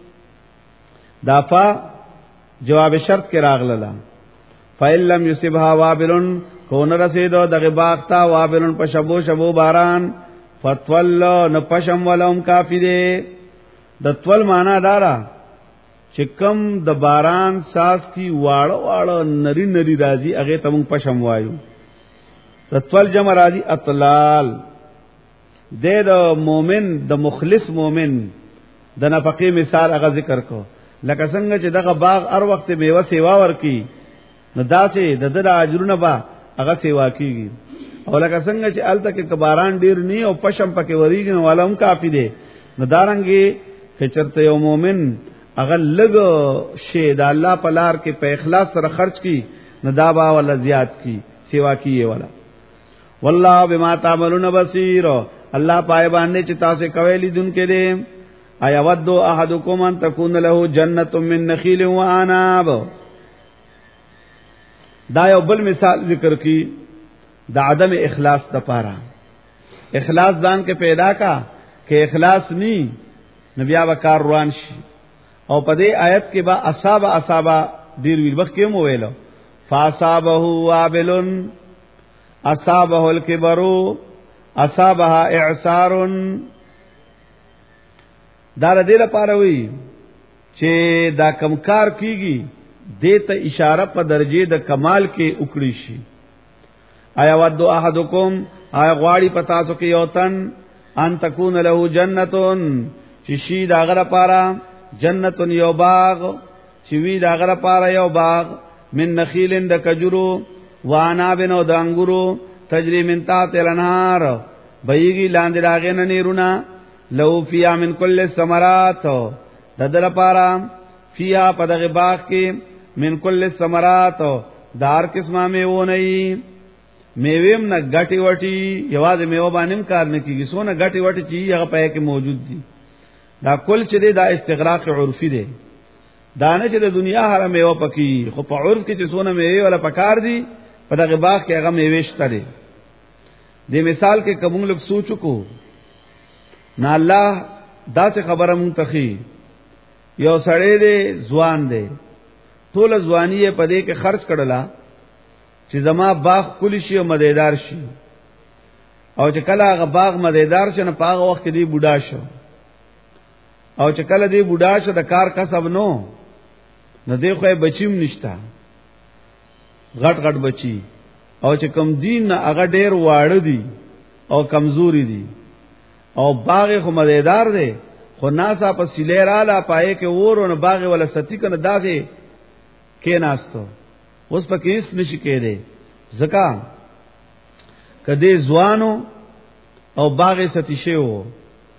دافا جواب شرط کې راغله فیلم یصبها وابلن کون رسیدو دغه باغ تا وابلن په شبو باران فتول نپشم ولهم کافی دے د تول معنا دارا چې کم د باران ساس کی واړه واړه نری نری راځي هغه ته موږ پشم وایو د تول جمع راځي اطلال د مؤمن د مخلص مؤمن د نفقې مثال هغه ذکر کو لکه څنګه چې دغه باغ هر وخت میوه سیوا ورکی نو داسې د اجرونه با هغه سیوا کیږي او لکه څنګه چې الته کې کباران ډیر نی او پشم پکې وریږي نو ولهم کافی دی نو دارنګي چې چرته یو مؤمن هغه لګ شی د الله په لار کې په اخلاص سره خرج کی نو دا با ولا زیات کی سیوا کیه ولا والله بما تعملون بصیر الله پای باندې چې تاسو کوي لیدون کې دي ایا ود احدکم ان تکون له جنته من نخیل و عناب دا یو بل مثال ذکر کی د عدم اخلاص د پاره اخلاص ځان کې پیدا کا کې اخلاص ني نبي وکار روان شي او په دې آیت کې با اصحاب دیر ویل وخت کې مو ویلو فاصابه وابلن اصابه الكبر اصابها اعصار دا دې لپاره وی چې دا کمکار کیږي دته اشاره په درجه د کمال کې وکړي شي ایا ود احدکم ایا غواړي پتا سو کې یوتن ان تکون له جنتون چې شي دا غره پارا جنتون یو باغ چې وی دا غره پارا یو باغ من نخیلن د کجرو وانابن او د انګورو تجری من تحت الانهار بېږي لاندې راغې نه نیرونه لو فیا من کل الثمرات ددر پارا فیا پدغه باغ کې من کل الثمرات دار قسمه میوه نه میویم نه غټي وټي یوازې میوه باندې کار نه کیږي سونه غټي وټي چې هغه پای کې موجود دي دا کل چې دا استغراق عرفي دی دا نه چې د دنیا هر میوه پکې خو په عرف کې چې سونه میوه ولا پکار دي په دغه باغ کې هغه میوه شته دي د مثال کې کوم لوګ سوچ کو نه الله دا څه خبره مونږ تخي یو سړی دی ځوان دی ټول ځواني په دې کې خرج کړلا چې زما باغ کلی شي او مزیدار شي او چې کله هغه باغ مزیدار شي نه پاغه وخت دی بوډا شو او چې کله دی بوډا شو د کار کسب نو دی خو بچیم نشتا غټ غټ بچي او چې کم دین هغه ډیر واړه دي او کمزوري دي او باغ خو مزیدار دی خو ناسا په سیلې را لا پای کې ورونه باغ ولا ستی کنه داسې کې ناستو اوس په کیس نشي کېده ځکه کدی ځوانو او باغ ستی شو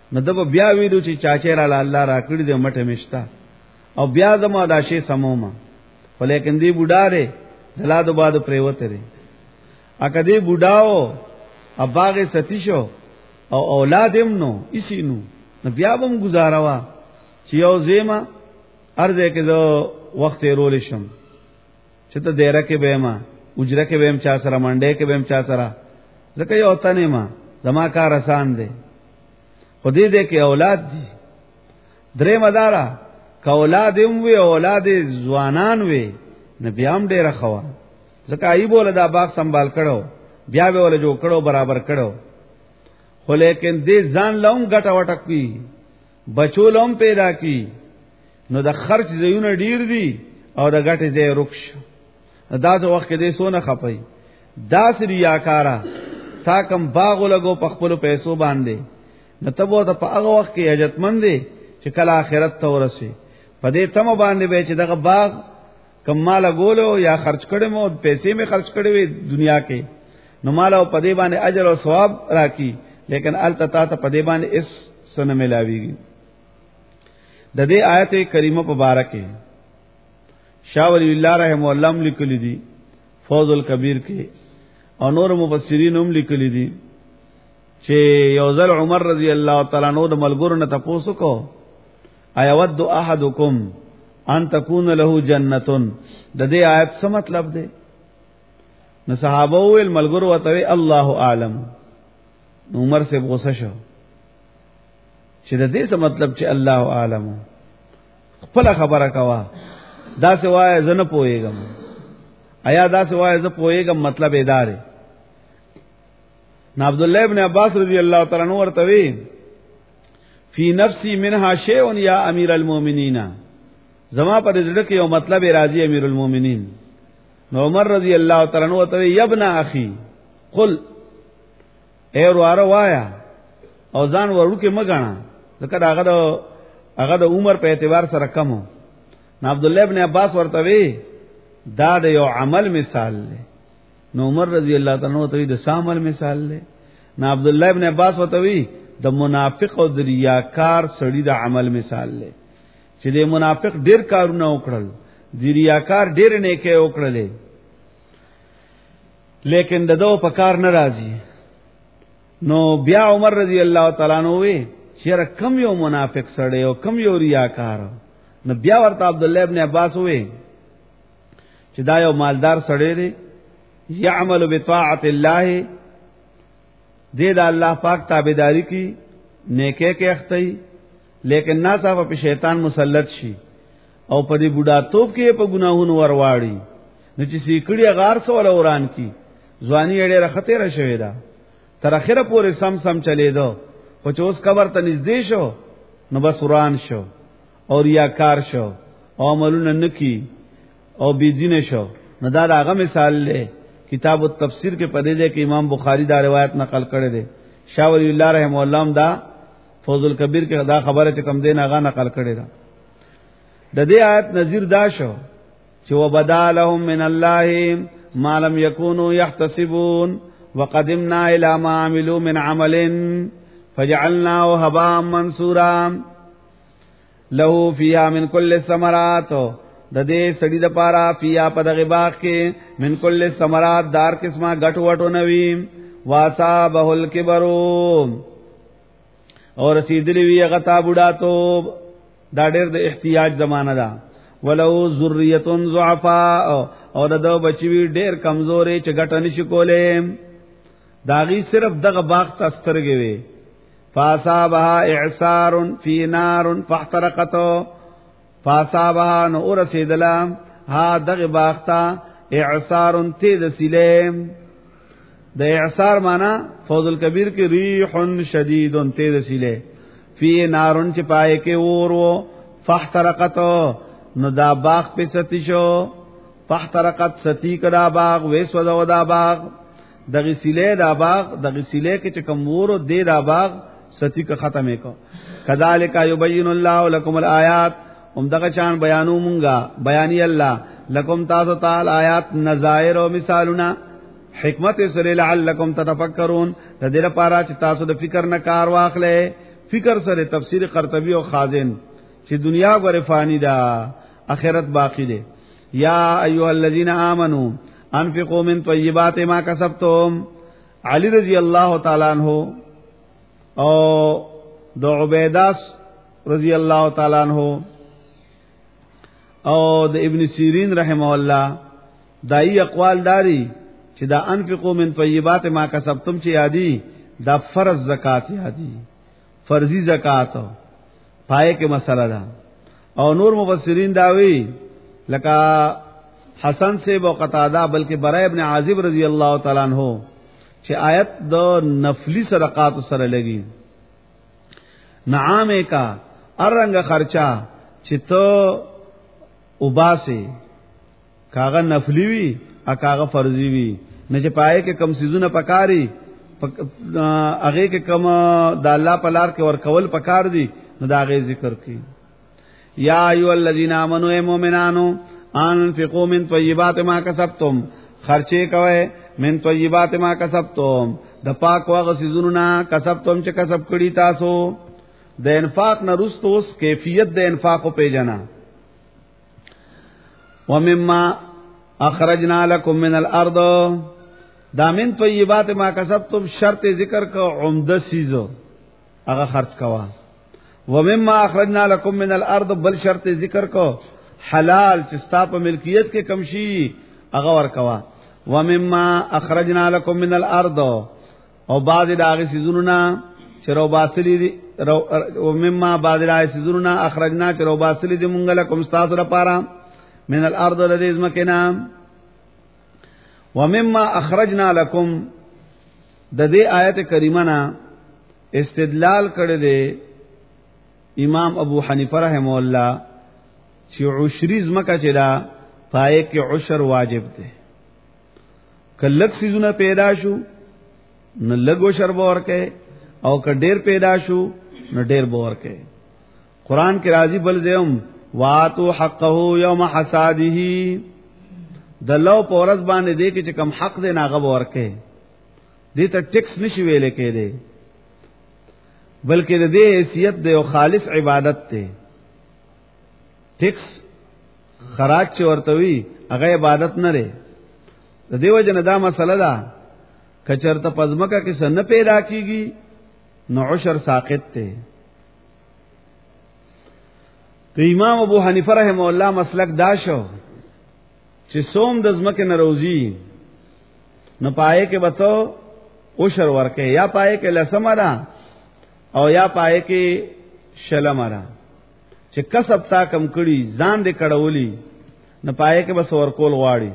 نو دبا بیا ویلو چې چاچه را الله را کړی دې مټه مشتا او بیا زما دا شی سموما ولیکن دی بوډا ره دلا دو باد پریوته ره اکه دی بوډاو اباغه ستیشو او اولادم نو اسی نو بیا بم گزاروا چې یو زیما ارزه کې دو وخت رول شم چې ته دیره کې بهما اجره کې بهم چا سره منډه کې بهم چا سره ځکه یو تنه ما زما کار آسان دی خودی دې کې اولاد دي درې مدارا کاولادم وی اولاد ځوانان وی نبيام ډېر خوا ځکه ای بوله دا باغ سنبال کړو بیا به ول جو کړو برابر کړو خو لیکن دې ځان لوم غټه وټک کی بچو لوم پیدا کی نو د خرچ زیونه ډیر دي او د غټه زې رخص دا څو وخت دې سونه خپي دا سریاکارا تا کم باغ لګو په خپل پیسو باندې نو تبو ته په هغه وخت کې عزتمن دي چې کله آخرت ته ورسي په دې تم باندې به چې دغه باغ کمال غولو یا خرج کړي مو پیسې می خرج کړي وي دنیا کې نو مال او په دې باندې اجر او ثواب راکې لیکن التتا ته په دې باندې اس سن ملاويږي د دې آیت کریمه مبارکه شاه ولی الله رحم الله لیکلی دي فوز الکبیر کې او نور مفسرین هم لیکلی دي چې یوزل عمر رضی الله تعالی عنہ د ملګرو نه تاسو کو ايود احدکم ان تکون له جنتون د دې آیت څه مطلب دی نو صحابه ویل ملګرو وته الله اعلم عمر سے غوسه شو چې د دې څه مطلب چې الله اعلم خپل خبره کوا دا څه وای زنه پويګم آیا دا څه وای زه پويګم مطلب ادارې نا عبد الله ابن عباس رضی الله تعالی عنہ ورته وی فی نفسی منها شیء یا امیر المؤمنین زما پر زړه کې یو مطلب راځي امیر المؤمنین نو عمر رضی الله تعالی عنہ ورته وی ابن اخی قل اے ورواره وایا او ځان ورو کې مګاڼه ځکه هغه د عمر په اعتبار سره کمو نو عبد الله ابن عباس ورته وی دا د یو عمل مثال دی نو عمر رضی الله تعالی عنہ ته د عمل مثال دی نو عبد الله ابن عباس ورته وی د منافق او د ریاکار سړي د عمل مثال دی چې د منافق ډیر کارونه وکړل د ریاکار ډیر نیکه وکړلې لیکن دغه په کار ناراضي نو بیا عمر رضی الله تعالی عنہ وی چې کم یو منافق سړی او کم یو ریاکار نو بیا ورته عبد الله ابن عباس وی چې دا یو مالدار سړی دی یعمل بطاعت الله دې دا الله پاک تابعداري کی نیکه کې اختی لیکن ناڅاپه په شیطان مسلط شي او په دې بوډا توپ کې په ګناهونو ورواړي نو چې سیکړي غار سره وران کی ځواني اړه رخته را شوی دا تر اخره پورې سم چلے دو او چې اوس قبر ته نږدې شو نو بس وران شو او ریاکار شو او عملونه نکی او بيدینه شو نو دا هغه مثال له کتاب التفسیر کې پدې ده کې امام بخاری دا روایت نقل کړی دی شاه ولی الله رحم الله دا فوز الکبیر کې دا خبره چې کم دین هغه نقل کړی دا د دې آیت نظیر دا شو چې وبدالهم من الله ما لم يكونوا يحتسبون وقدمنا الى ما عملوا من عمل فجعلناه هباء منثورا له فيها من كل الثمرات د دې سړي د پارا فیا په دغه باغ کې من کل ثمرات دار قسمه غټ وټو نوي واسابه الکبر اور رسیدلی وی غتا بوډا تو دا ډېر د احتیاج زمانہ دا ولو ذریه ضعفاء اور د بچی وی ډېر کمزورې چې غټ نشي کولې داغي صرف دغه باغ تسترګي وي فاصابها اعصار فی نار فاحترقت فاصابها نو ورسیدلا ها دغه باغتا اعصار تیز سیلم د اعصار معنا فوز الکبیر کی ریح شدید تیز سیله فی نارن چې پای کې اور وو فاحترقت نو دا باغ په ستی شو فاحترقت ستی کدا باغ وېسو دا باغ دغه سیله دا باغ دغه سیله کې چې کوم ور دې دا باغ ستی کا ختمه کو کذالک یبین الله لكم الآیات دغه چان بیانو مونږه بیانی الله لکم تاسو تعالی آیات نظائر او مثالنا حکمت سره لعلکم تتفکرون د دې لپاره چې تاسو د فکر نه کار واخلې فکر سره تفسیر قرطبی او خازن چې دنیا غره فانی ده آخرت باقی ده. یا ایها الذین آمنو انفقوا من طیبات ما کسبتم. علی رضی اللہ تعالی عنہ او دو عبیدہ رضی اللہ تعالی عنہ او د ابن سیرین رحمه الله دای اقوال داری چې دا انفقوا من طیبات ما کسبتم چې یادی دا فرض زکات یادی فرضی زکات پای کې مسله ده. او نور مفسرین داوی لکه حسن سے و قتادہ بلکہ برائے ابن عازب رضی اللہ تعالی عنہ چې آیت د نفلی صدقات سره لګي نعام کا ارنګ خرچا چې تو وباسه کاغه نفلی وی ا کاغه فرضی وی نه چې پای کې کم سيزونه پکاري هغه کې کم د الله په لار کې ور کول پکار دي نو دا غي ذکر کی. یا ایو الذین آمنوا ای مومنانو انفقوا من طیبات ما کسبتم. خرچه کوئ من طیبات ما کسبتم د پاک واغ سيزونو نا کسبتم چې کسب کړی تاسو. د انفاق نه رستوس کیفیت د انفاق په پیژنا. ومما اخرجنا لكم من الارض. دا من طیبات ما کسبتم شرط ذکر کو عمده سیزو هغه خرچ کوا. ومما اخرجنا لكم من الارض بل شرط ذکر کو حلال چې ستا په ملکیت کې کمشي هغه ور کوا. ومما اخرجنا لكم من الارض او بعض داغه سيزونو نا چرو باسلی دی ومما بعض داغه سيزونو نا اخرجنا چرو باسلی دی مونږ له کوم تاسو لپاره من الارض الذي مكنا. ومما اخرجنا لكم د دې آیت کریمه نا استدلال کړی دی امام ابو حنیفه رحمه الله چې عشری زمکه چې دا پای کې عشر واجب دی. کلک سيزونه پیدا شو نو لګو شر ورکه او ک ډیر پیدا شو نو ډیر ورکه. قران کې راضی بل دیوم واتو حقه یوم حصاده. د لو پورز باندې دی کې چې کم حق دی ناغه ورکه. دې ته ټیکس نشي ویلې کې دی بلکې د دې حیثیت دی او خالص عبادت دی. ټیکس خراج چې ورتوي هغه عبادت نه لري. د دیو جن دا مسله ده کچرته پزمکه کې سن پیدا کیږي نو عشر ساقط ته. ته امام ابو حنیفه رحم الله مسلک دا شو چې سوم د زمکه ناروزی نو پائے کې بتو عشر ورکه یا پائے کې لسمرا او یا پائے کې شلمرا چې کسب تا کم کړي ځان دې کړهولي نو پائے کې بس ورکول غواړي.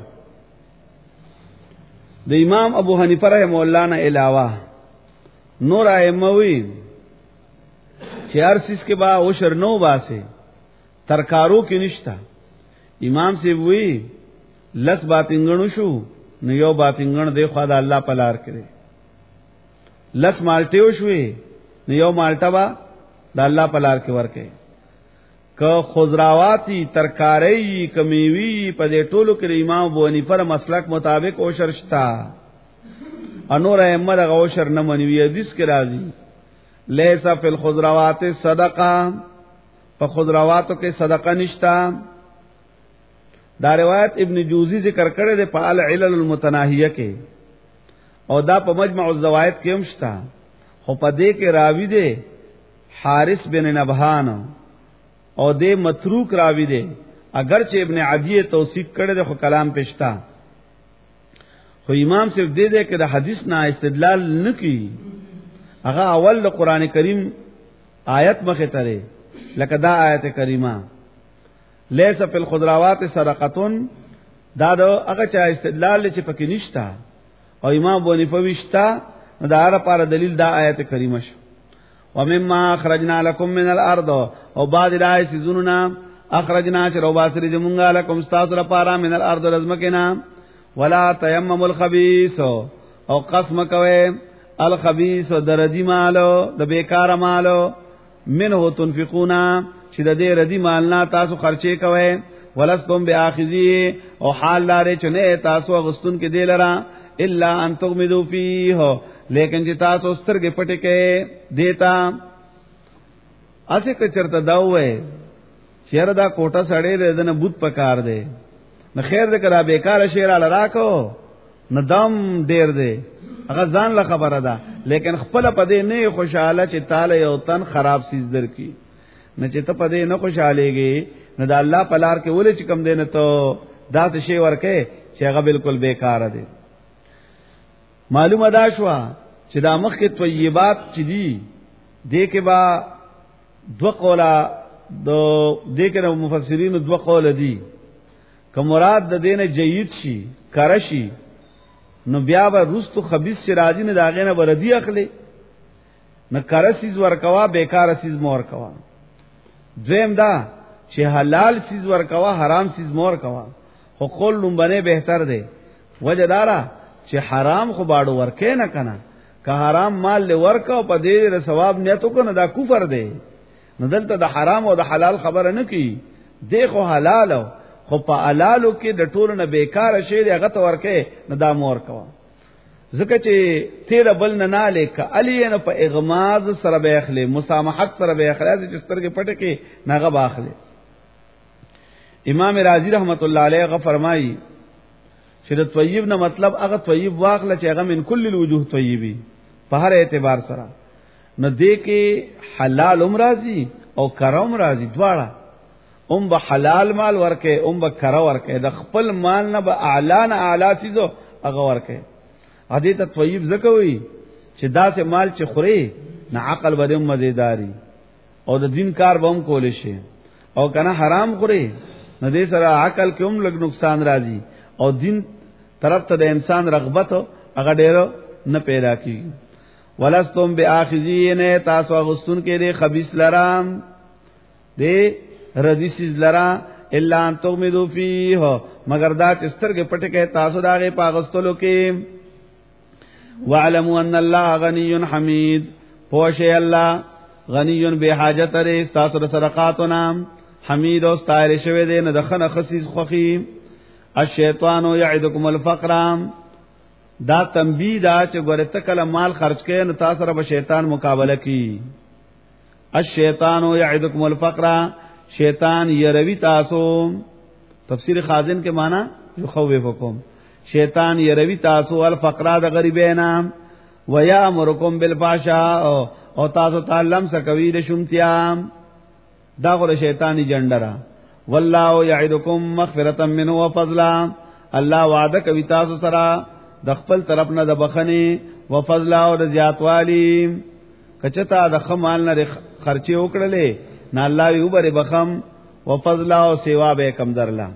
د امام ابو حنیفه رحم الله نه علاوه نور ائموی چې ارسیس کې با عشر نو باسه ترکارو کې نشتا. امام سی وی لس باتنګنو شو نو یو باتنګن دی خو دا الله پلار کړي. لس مالټیو شوې نو یو مالټا با دا الله پلار کې ورکه. که خضراواتی ترکاری کمیوی په دې ټولو کې امام ابو حنیفه مسلک مطابق عشر شتا. انور ائمه د عشر نه منوي. حدیث کې راځي لیسا فی الخضروات صدقه. په خضرواتو کې صدقه نشتا. دا روایت ابن جوزی ذکر کړی دی په العلل المتناهیه کې او دا په مجمع الزوائد کې هم شتا. خو په دې کې راوی دی حارث بن نبهان او دې متروک راوی دی. اگرچہ ابن عدی توثیق کړی دی خو کلام پېشتا. خو امام صرف دې دې کې د حدیث نه استدلال نکي. هغه اول د قران کریم آیت مخه تره لکه دا آیت کریمه لیس فی الخضروات صدقه. دا هغه چا استدلال چې پکې نشتا او امام ابو حنیفه وشتا نو دا لپاره دلیل دا آیت کریمه شو. ومما اخرجنا لكم من الارض او بعد دای سيزوننا اخرجنا چرو باسری جمونگا لکم استاسر پارا من الارض رزمکنا ولا تیمموا الخبیث او قسم کوئے الخبیث درجی مالو د بیکار مالو منه تنفقونا چې د دې ردی مالنا تاسو خرچه کوئ ولستم بیاخذی او حال لاره چنه تاسو غستون کې دی لرا الا ان تغمدوا فیه لیکن چې تاسو سترګې پټې کې دیتا اسه که چرته دا وای چیر دا کوټه سړې دې نه بوت پکار دی نه خیر دې کړه بیکار شیر ال راکو نه دم ډیر دی هغه ځان له خبره ده لیکن خپل پدې نه خوشاله چې تعالی یو تن خراب سیز درکې نه چې ته پدې نه خوشالهږي نه د الله په لار کې ولې چې کم دینه ته دا څه شی ورکه چې هغه بالکل بیکار دی. معلومه ده شو چې دا مخکې طیبات چې دي دې کې با دو قولا دې کې مفسرین دو قول دي که مراد د دینه جید شي کرشي نو بیا به رستو خبيث شراجی نه داغه نه بردی اخلي نه کرسیز ورکوا بیکار سیز مور کوا. دویم دا چې حلال سیز ورکوا حرام سیز مور کوا خو قول لومبنه بهتر دی وجه دارا چې حرام خو باړو ورکې نه کنه که حرام مال له ورکاو په دې ر ثواب نیتو کنه دا کفر دی. نو دلته د حرام او د حلال خبره نه کی دی خو حلال خو په حلالو کې د ټولو نه بیکار شی دی هغه ته ورکې نه دا مور کوا ځکه چې تیر بل نه ناله ک علی نه په اغماز سره به اخلي مسامحت سره به اخلي چې سترګې پټه کې ناغه باخلي. امام رازی رحمت الله علیه غ فرمایي چې د طیب نه مطلب هغه طیب واخله چې هغه من کل الوجوه طیبی په هر اعتبار سره نه دی کې حلال راضی او کرم راضی دواړه به حلال مال ورکه به کرا ورکه د خپل مال نه به اعلان اعلی چیزو هغه ورکه. هدي ته طیب زکوي چې داسې مال چې خوري نه عقل بده مزیداری او د دین کار به هم کول شي او کنه حرام خوري نه دې سره عقل کې هم لږ نقصان راځي او دین طرف ته د انسان رغبت هغه ډېر نه پیدا کیږي. ولستم باخذین تاسو غستون کې دې خبيث لرام دې ردیسز لرا الا ان تغمدو فیه مگر دا چې سترګې پټه کې تاسو داغه پاغستلو کې. واعلموا ان الله غنی حمید پوشه الله غنی به حاجت لري تاسو د صدقاتو نام حمید او ستایل شوی دی نه دخنه خصیص خوخی. الشیطان یعدکم الفقر دا تنبیه دا چې ګوره تکل مال خرج کړي نو تاسو سره به شیطان مقابله کوي. الشیطان یعدکم الفقر شیطان یروی تاسو تفسیر خازن کے معنی یخوفکم شیطان یروی تاسو الفقر د غریبینا و یامرکم بالفحشاء او تاسو تعلم سکوی د شومتیا دا غره شیطانی جندرا. والله یعدکم مغفرة منه وفضلا الله وعده کوي تاسو سره د خپل طرف نه د بخنی و فضلا او د زیاتوالی کچتا د خمال نه خرچه وکړلې نه الله یو بر بخم و فضلا او سیوا به کم درلا.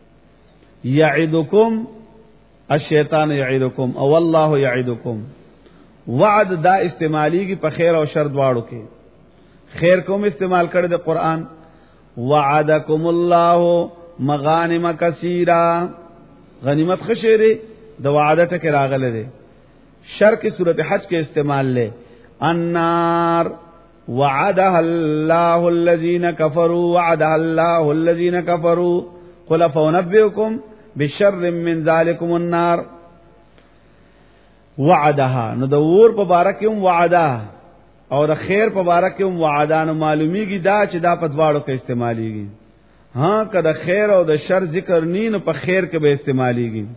یعدکم الشیطان یعدکم او والله یعدکم وعد دا استعمالی کی په خیر او شر دواړو کې خیر کوم استعمال کړي د قران. وعدکم الله مغانم کثیرا غنیمت خشری د وعده ټکي راغله دي. شر کې سورته حج کې استعمال لې النار وعدها الله الذين كفروا وعدها الله الذين كفروا قل فانبئكم بشر من ذلكم النار. وعدها نو د ور په بارکم وعده او د خیر په بارکم وعده نو معلومیږي دا چې دا په دواړو کې استعماليږي. ها کله خیر او د شر ذکر نین په خیر کې به استعماليږي.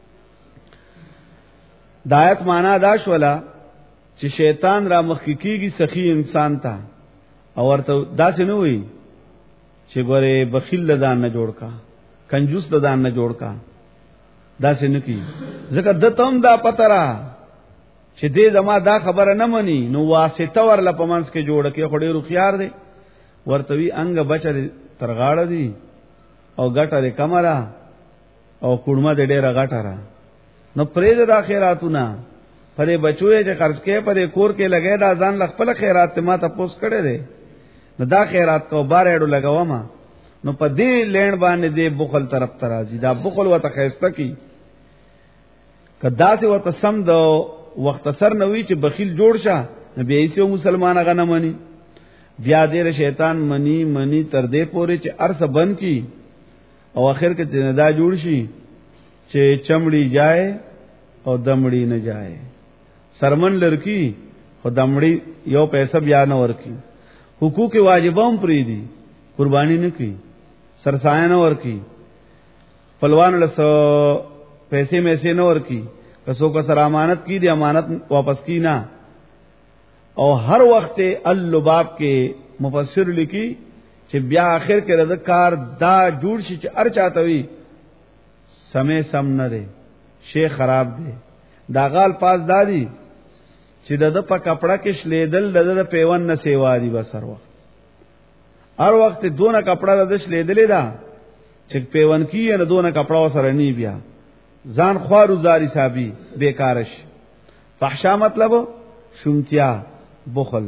دایت معنا دا شولا چې شیطان را مخکیږي سخی انسان ته او ورته داسې نه وي چې ګوره بخیل لدان نه جوړ کا کنجوس لدان نه جوړ کا داسې نه کی ځکه د تم دا پتره چې دې زما دا خبره نه مني نو واسطه ورله پمنس کې جوړ کې خړې روخيار دي ورته وی انګ بچر ترغاړه دي او ګټه دې کمره او کډمه دې ډېره غټه را نو پرې د اخراتونه پرې بچوي چې خرج کې پرې کور کې لګې دا ځان لخپل خیرات ما ته پوس کړي دي نو دا خیرات کو بار اډو لګاوما نو په دې لین باندې دې بخل طرف ترازی دا بخل وته خيسته کی کدا سي وته سم دو وخت سر نوې چې بخیل جوړ شه نبی ایسو مسلمان غنه منی بیا دې شیطان منی تر دې پورې چې ارس بن کی او اخر کې دا جوړ شي چې چمړی جائے او دمړی نه جائے سرمن لړکی خو دمړی یو پیسې بیا نه ورکی حقوق واجبام پری دي قربانی نه کی سرسایه نه ور کی پلوان له پیسې میسې نه ور کی کسو کا سر امانت کی دی امانت واپس کی نہ او ہر وخت اللباب کې مفسر لکی چې بیا اخر کې رد کار دا جوړ شي چې ار چاته سمې سم نه دی شی خراب دی دا غال پاس دادی چې د په کپڑا کې شلیدل د پیون نه سیوا دی بسر وخت هر وخت دونه کپڑا د شلیدلې دا چې پیون کیه نه دونه کپڑا وسره نی بیا ځان خوارو زاری صاحبی بیکارش فحشا مطلب شومتیا بخل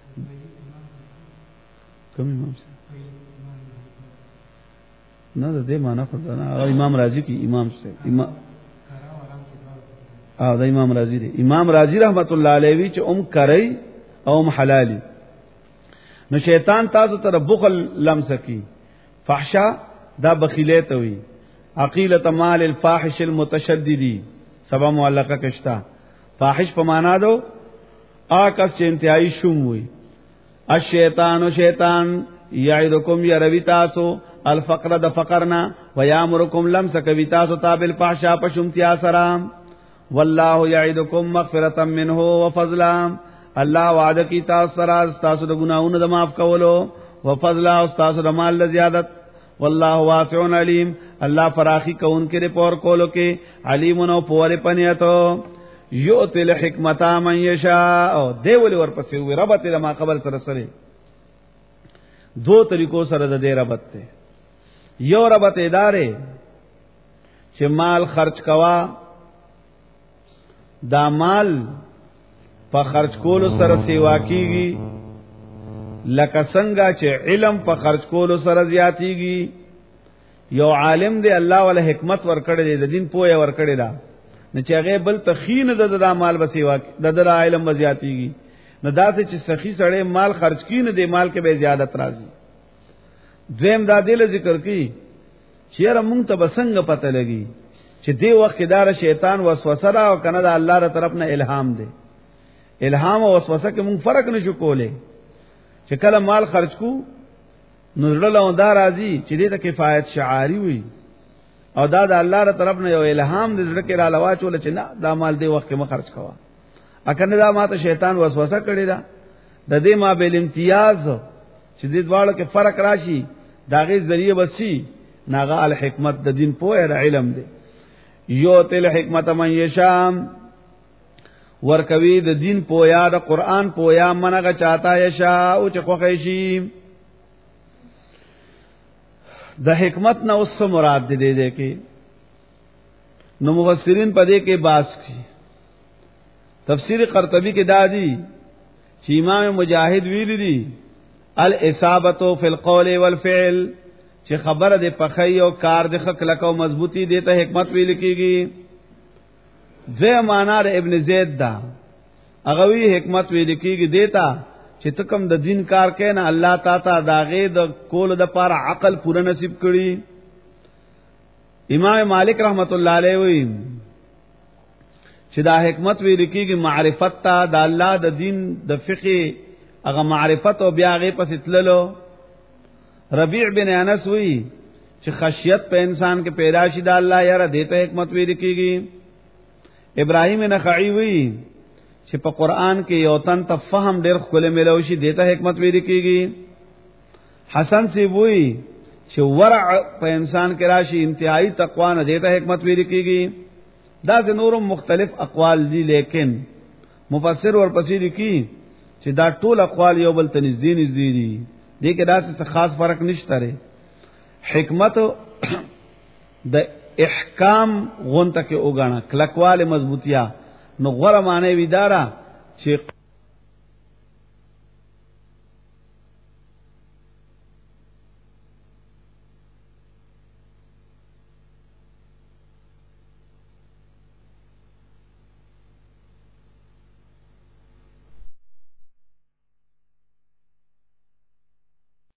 کوم امام سے نه ده معنا خدانا امام رازی کی امام سے امام دا امام رازی دی امام رازی رحمت الله علیه چې کرئی او حلالی نو شیطان تاسو تر بخل لمس کی فحشا دا بخیله ته وی عقیلۃ مال الفاحش المتشددی سبا معلقه کشتا فاحش په معنا دو آکس چې انتهایی شوم وی الشیطان شیطان یعدکم یروی تاسو الفقر د فقرنا ویامرکم لمس کوي تاسو تابل فحشا پشمتیا سلام والله یعدکم مغفرة منه وفضلا الله وعده کی تاسو سره تاسو د ګناہوں د معاف کولو وفضلا تاسو د مال زیادت والله واسع علیم الله فراخی کون کې پور کولو کې علیم نو پوره پنیاتو یؤتی الحکمت من یشاء او دی ول ورپسې وی ربط د ما قبل سره سره دو طریقو سره د دې ربط ته یو ربط ادارې چې مال خرج کوا دا مال په خرج کولو سره سیوا کیږي لکه څنګه چې علم په خرج کولو سره زیاتیږي یو عالم دی الله ول حکمت ورکړي دی د دین پوهه ورکړي دا نه چې هغه بل تخین د مال بسیوا د علم وزیاتیږي نه داسې چې سخی سړی مال خرج کین دی مال کې به زیادت راځي دویم دا دل ذکر کی چیرې مونږ ته بسنګ پته لګي چې دی وخت کې دار شیطان وسوسه را او کنه د الله تر طرف نه الهام دی الهام او وسوسه کې مونږ فرق نشو کولای چې کله مال خرج کو نو زړه دا راځي چې دې ته کفایت شعاری وي او دا د الله تر طرف نه یو الهام دې زړه کې را لواچول چې نه دا مال دې وخت کې ما خرج کوا اکنه دا ماته شیطان وسوسه کړی دا د دې ما بیل امتیاز چې دې دواړو کې فرق راشي داغه ذریعہ بسی ناغه الحکمت د دین په علم دی یو تل حکمت من یشام ورکوي د دین پویا د قران پویا منغه چاته یشا او چې خوښی شي د حکمت نه اوس مراد دې دې کې نو مفسرین په دې کې باس کی تفسیر قرطبی کې دادی چې امام مجاهد ویل دي الاصابه فی القول والفعل چې خبره دې پخی او کار دې خلک او مضبوطی دې ته حکمت ویل کیږي ځه معنا د ابن زید دا اغوی حکمت ویل کیږي دیتا چې تکم د دین کار کین الله تعالی داغه د کول د پر عقل پوره نصیب کړي امام مالک رحمت الله علیه وی چې دا حکمت ویل کیږي معرفت تا د الله د دین د فقه هغه معرفت او بیا هغه پس تللو ربیع بن انس وی چې خشیت په انسان کې پیدا شي د الله یاره دیته حکمت ویل کیږي ابراهیم نخعی وی چې په قران کې یو تن ته فهم ډېر خله ملو شي دیته حکمت ویل کیږي حسن سی وی چې ورع په انسان کې راشي انتهایی تقوا نه دیته حکمت ویل کیږي دا ز نورم مختلف اقوال دي لیکن مفسر ورپسې لیکي چې دا ټول اقوال یو بل ته نږدې دي دې کې داسې خاص فرق نشته لري حکمت د احکام غونته کې وګاڼه کلکواله مضبوطیا نو غره معنی ویدارا چې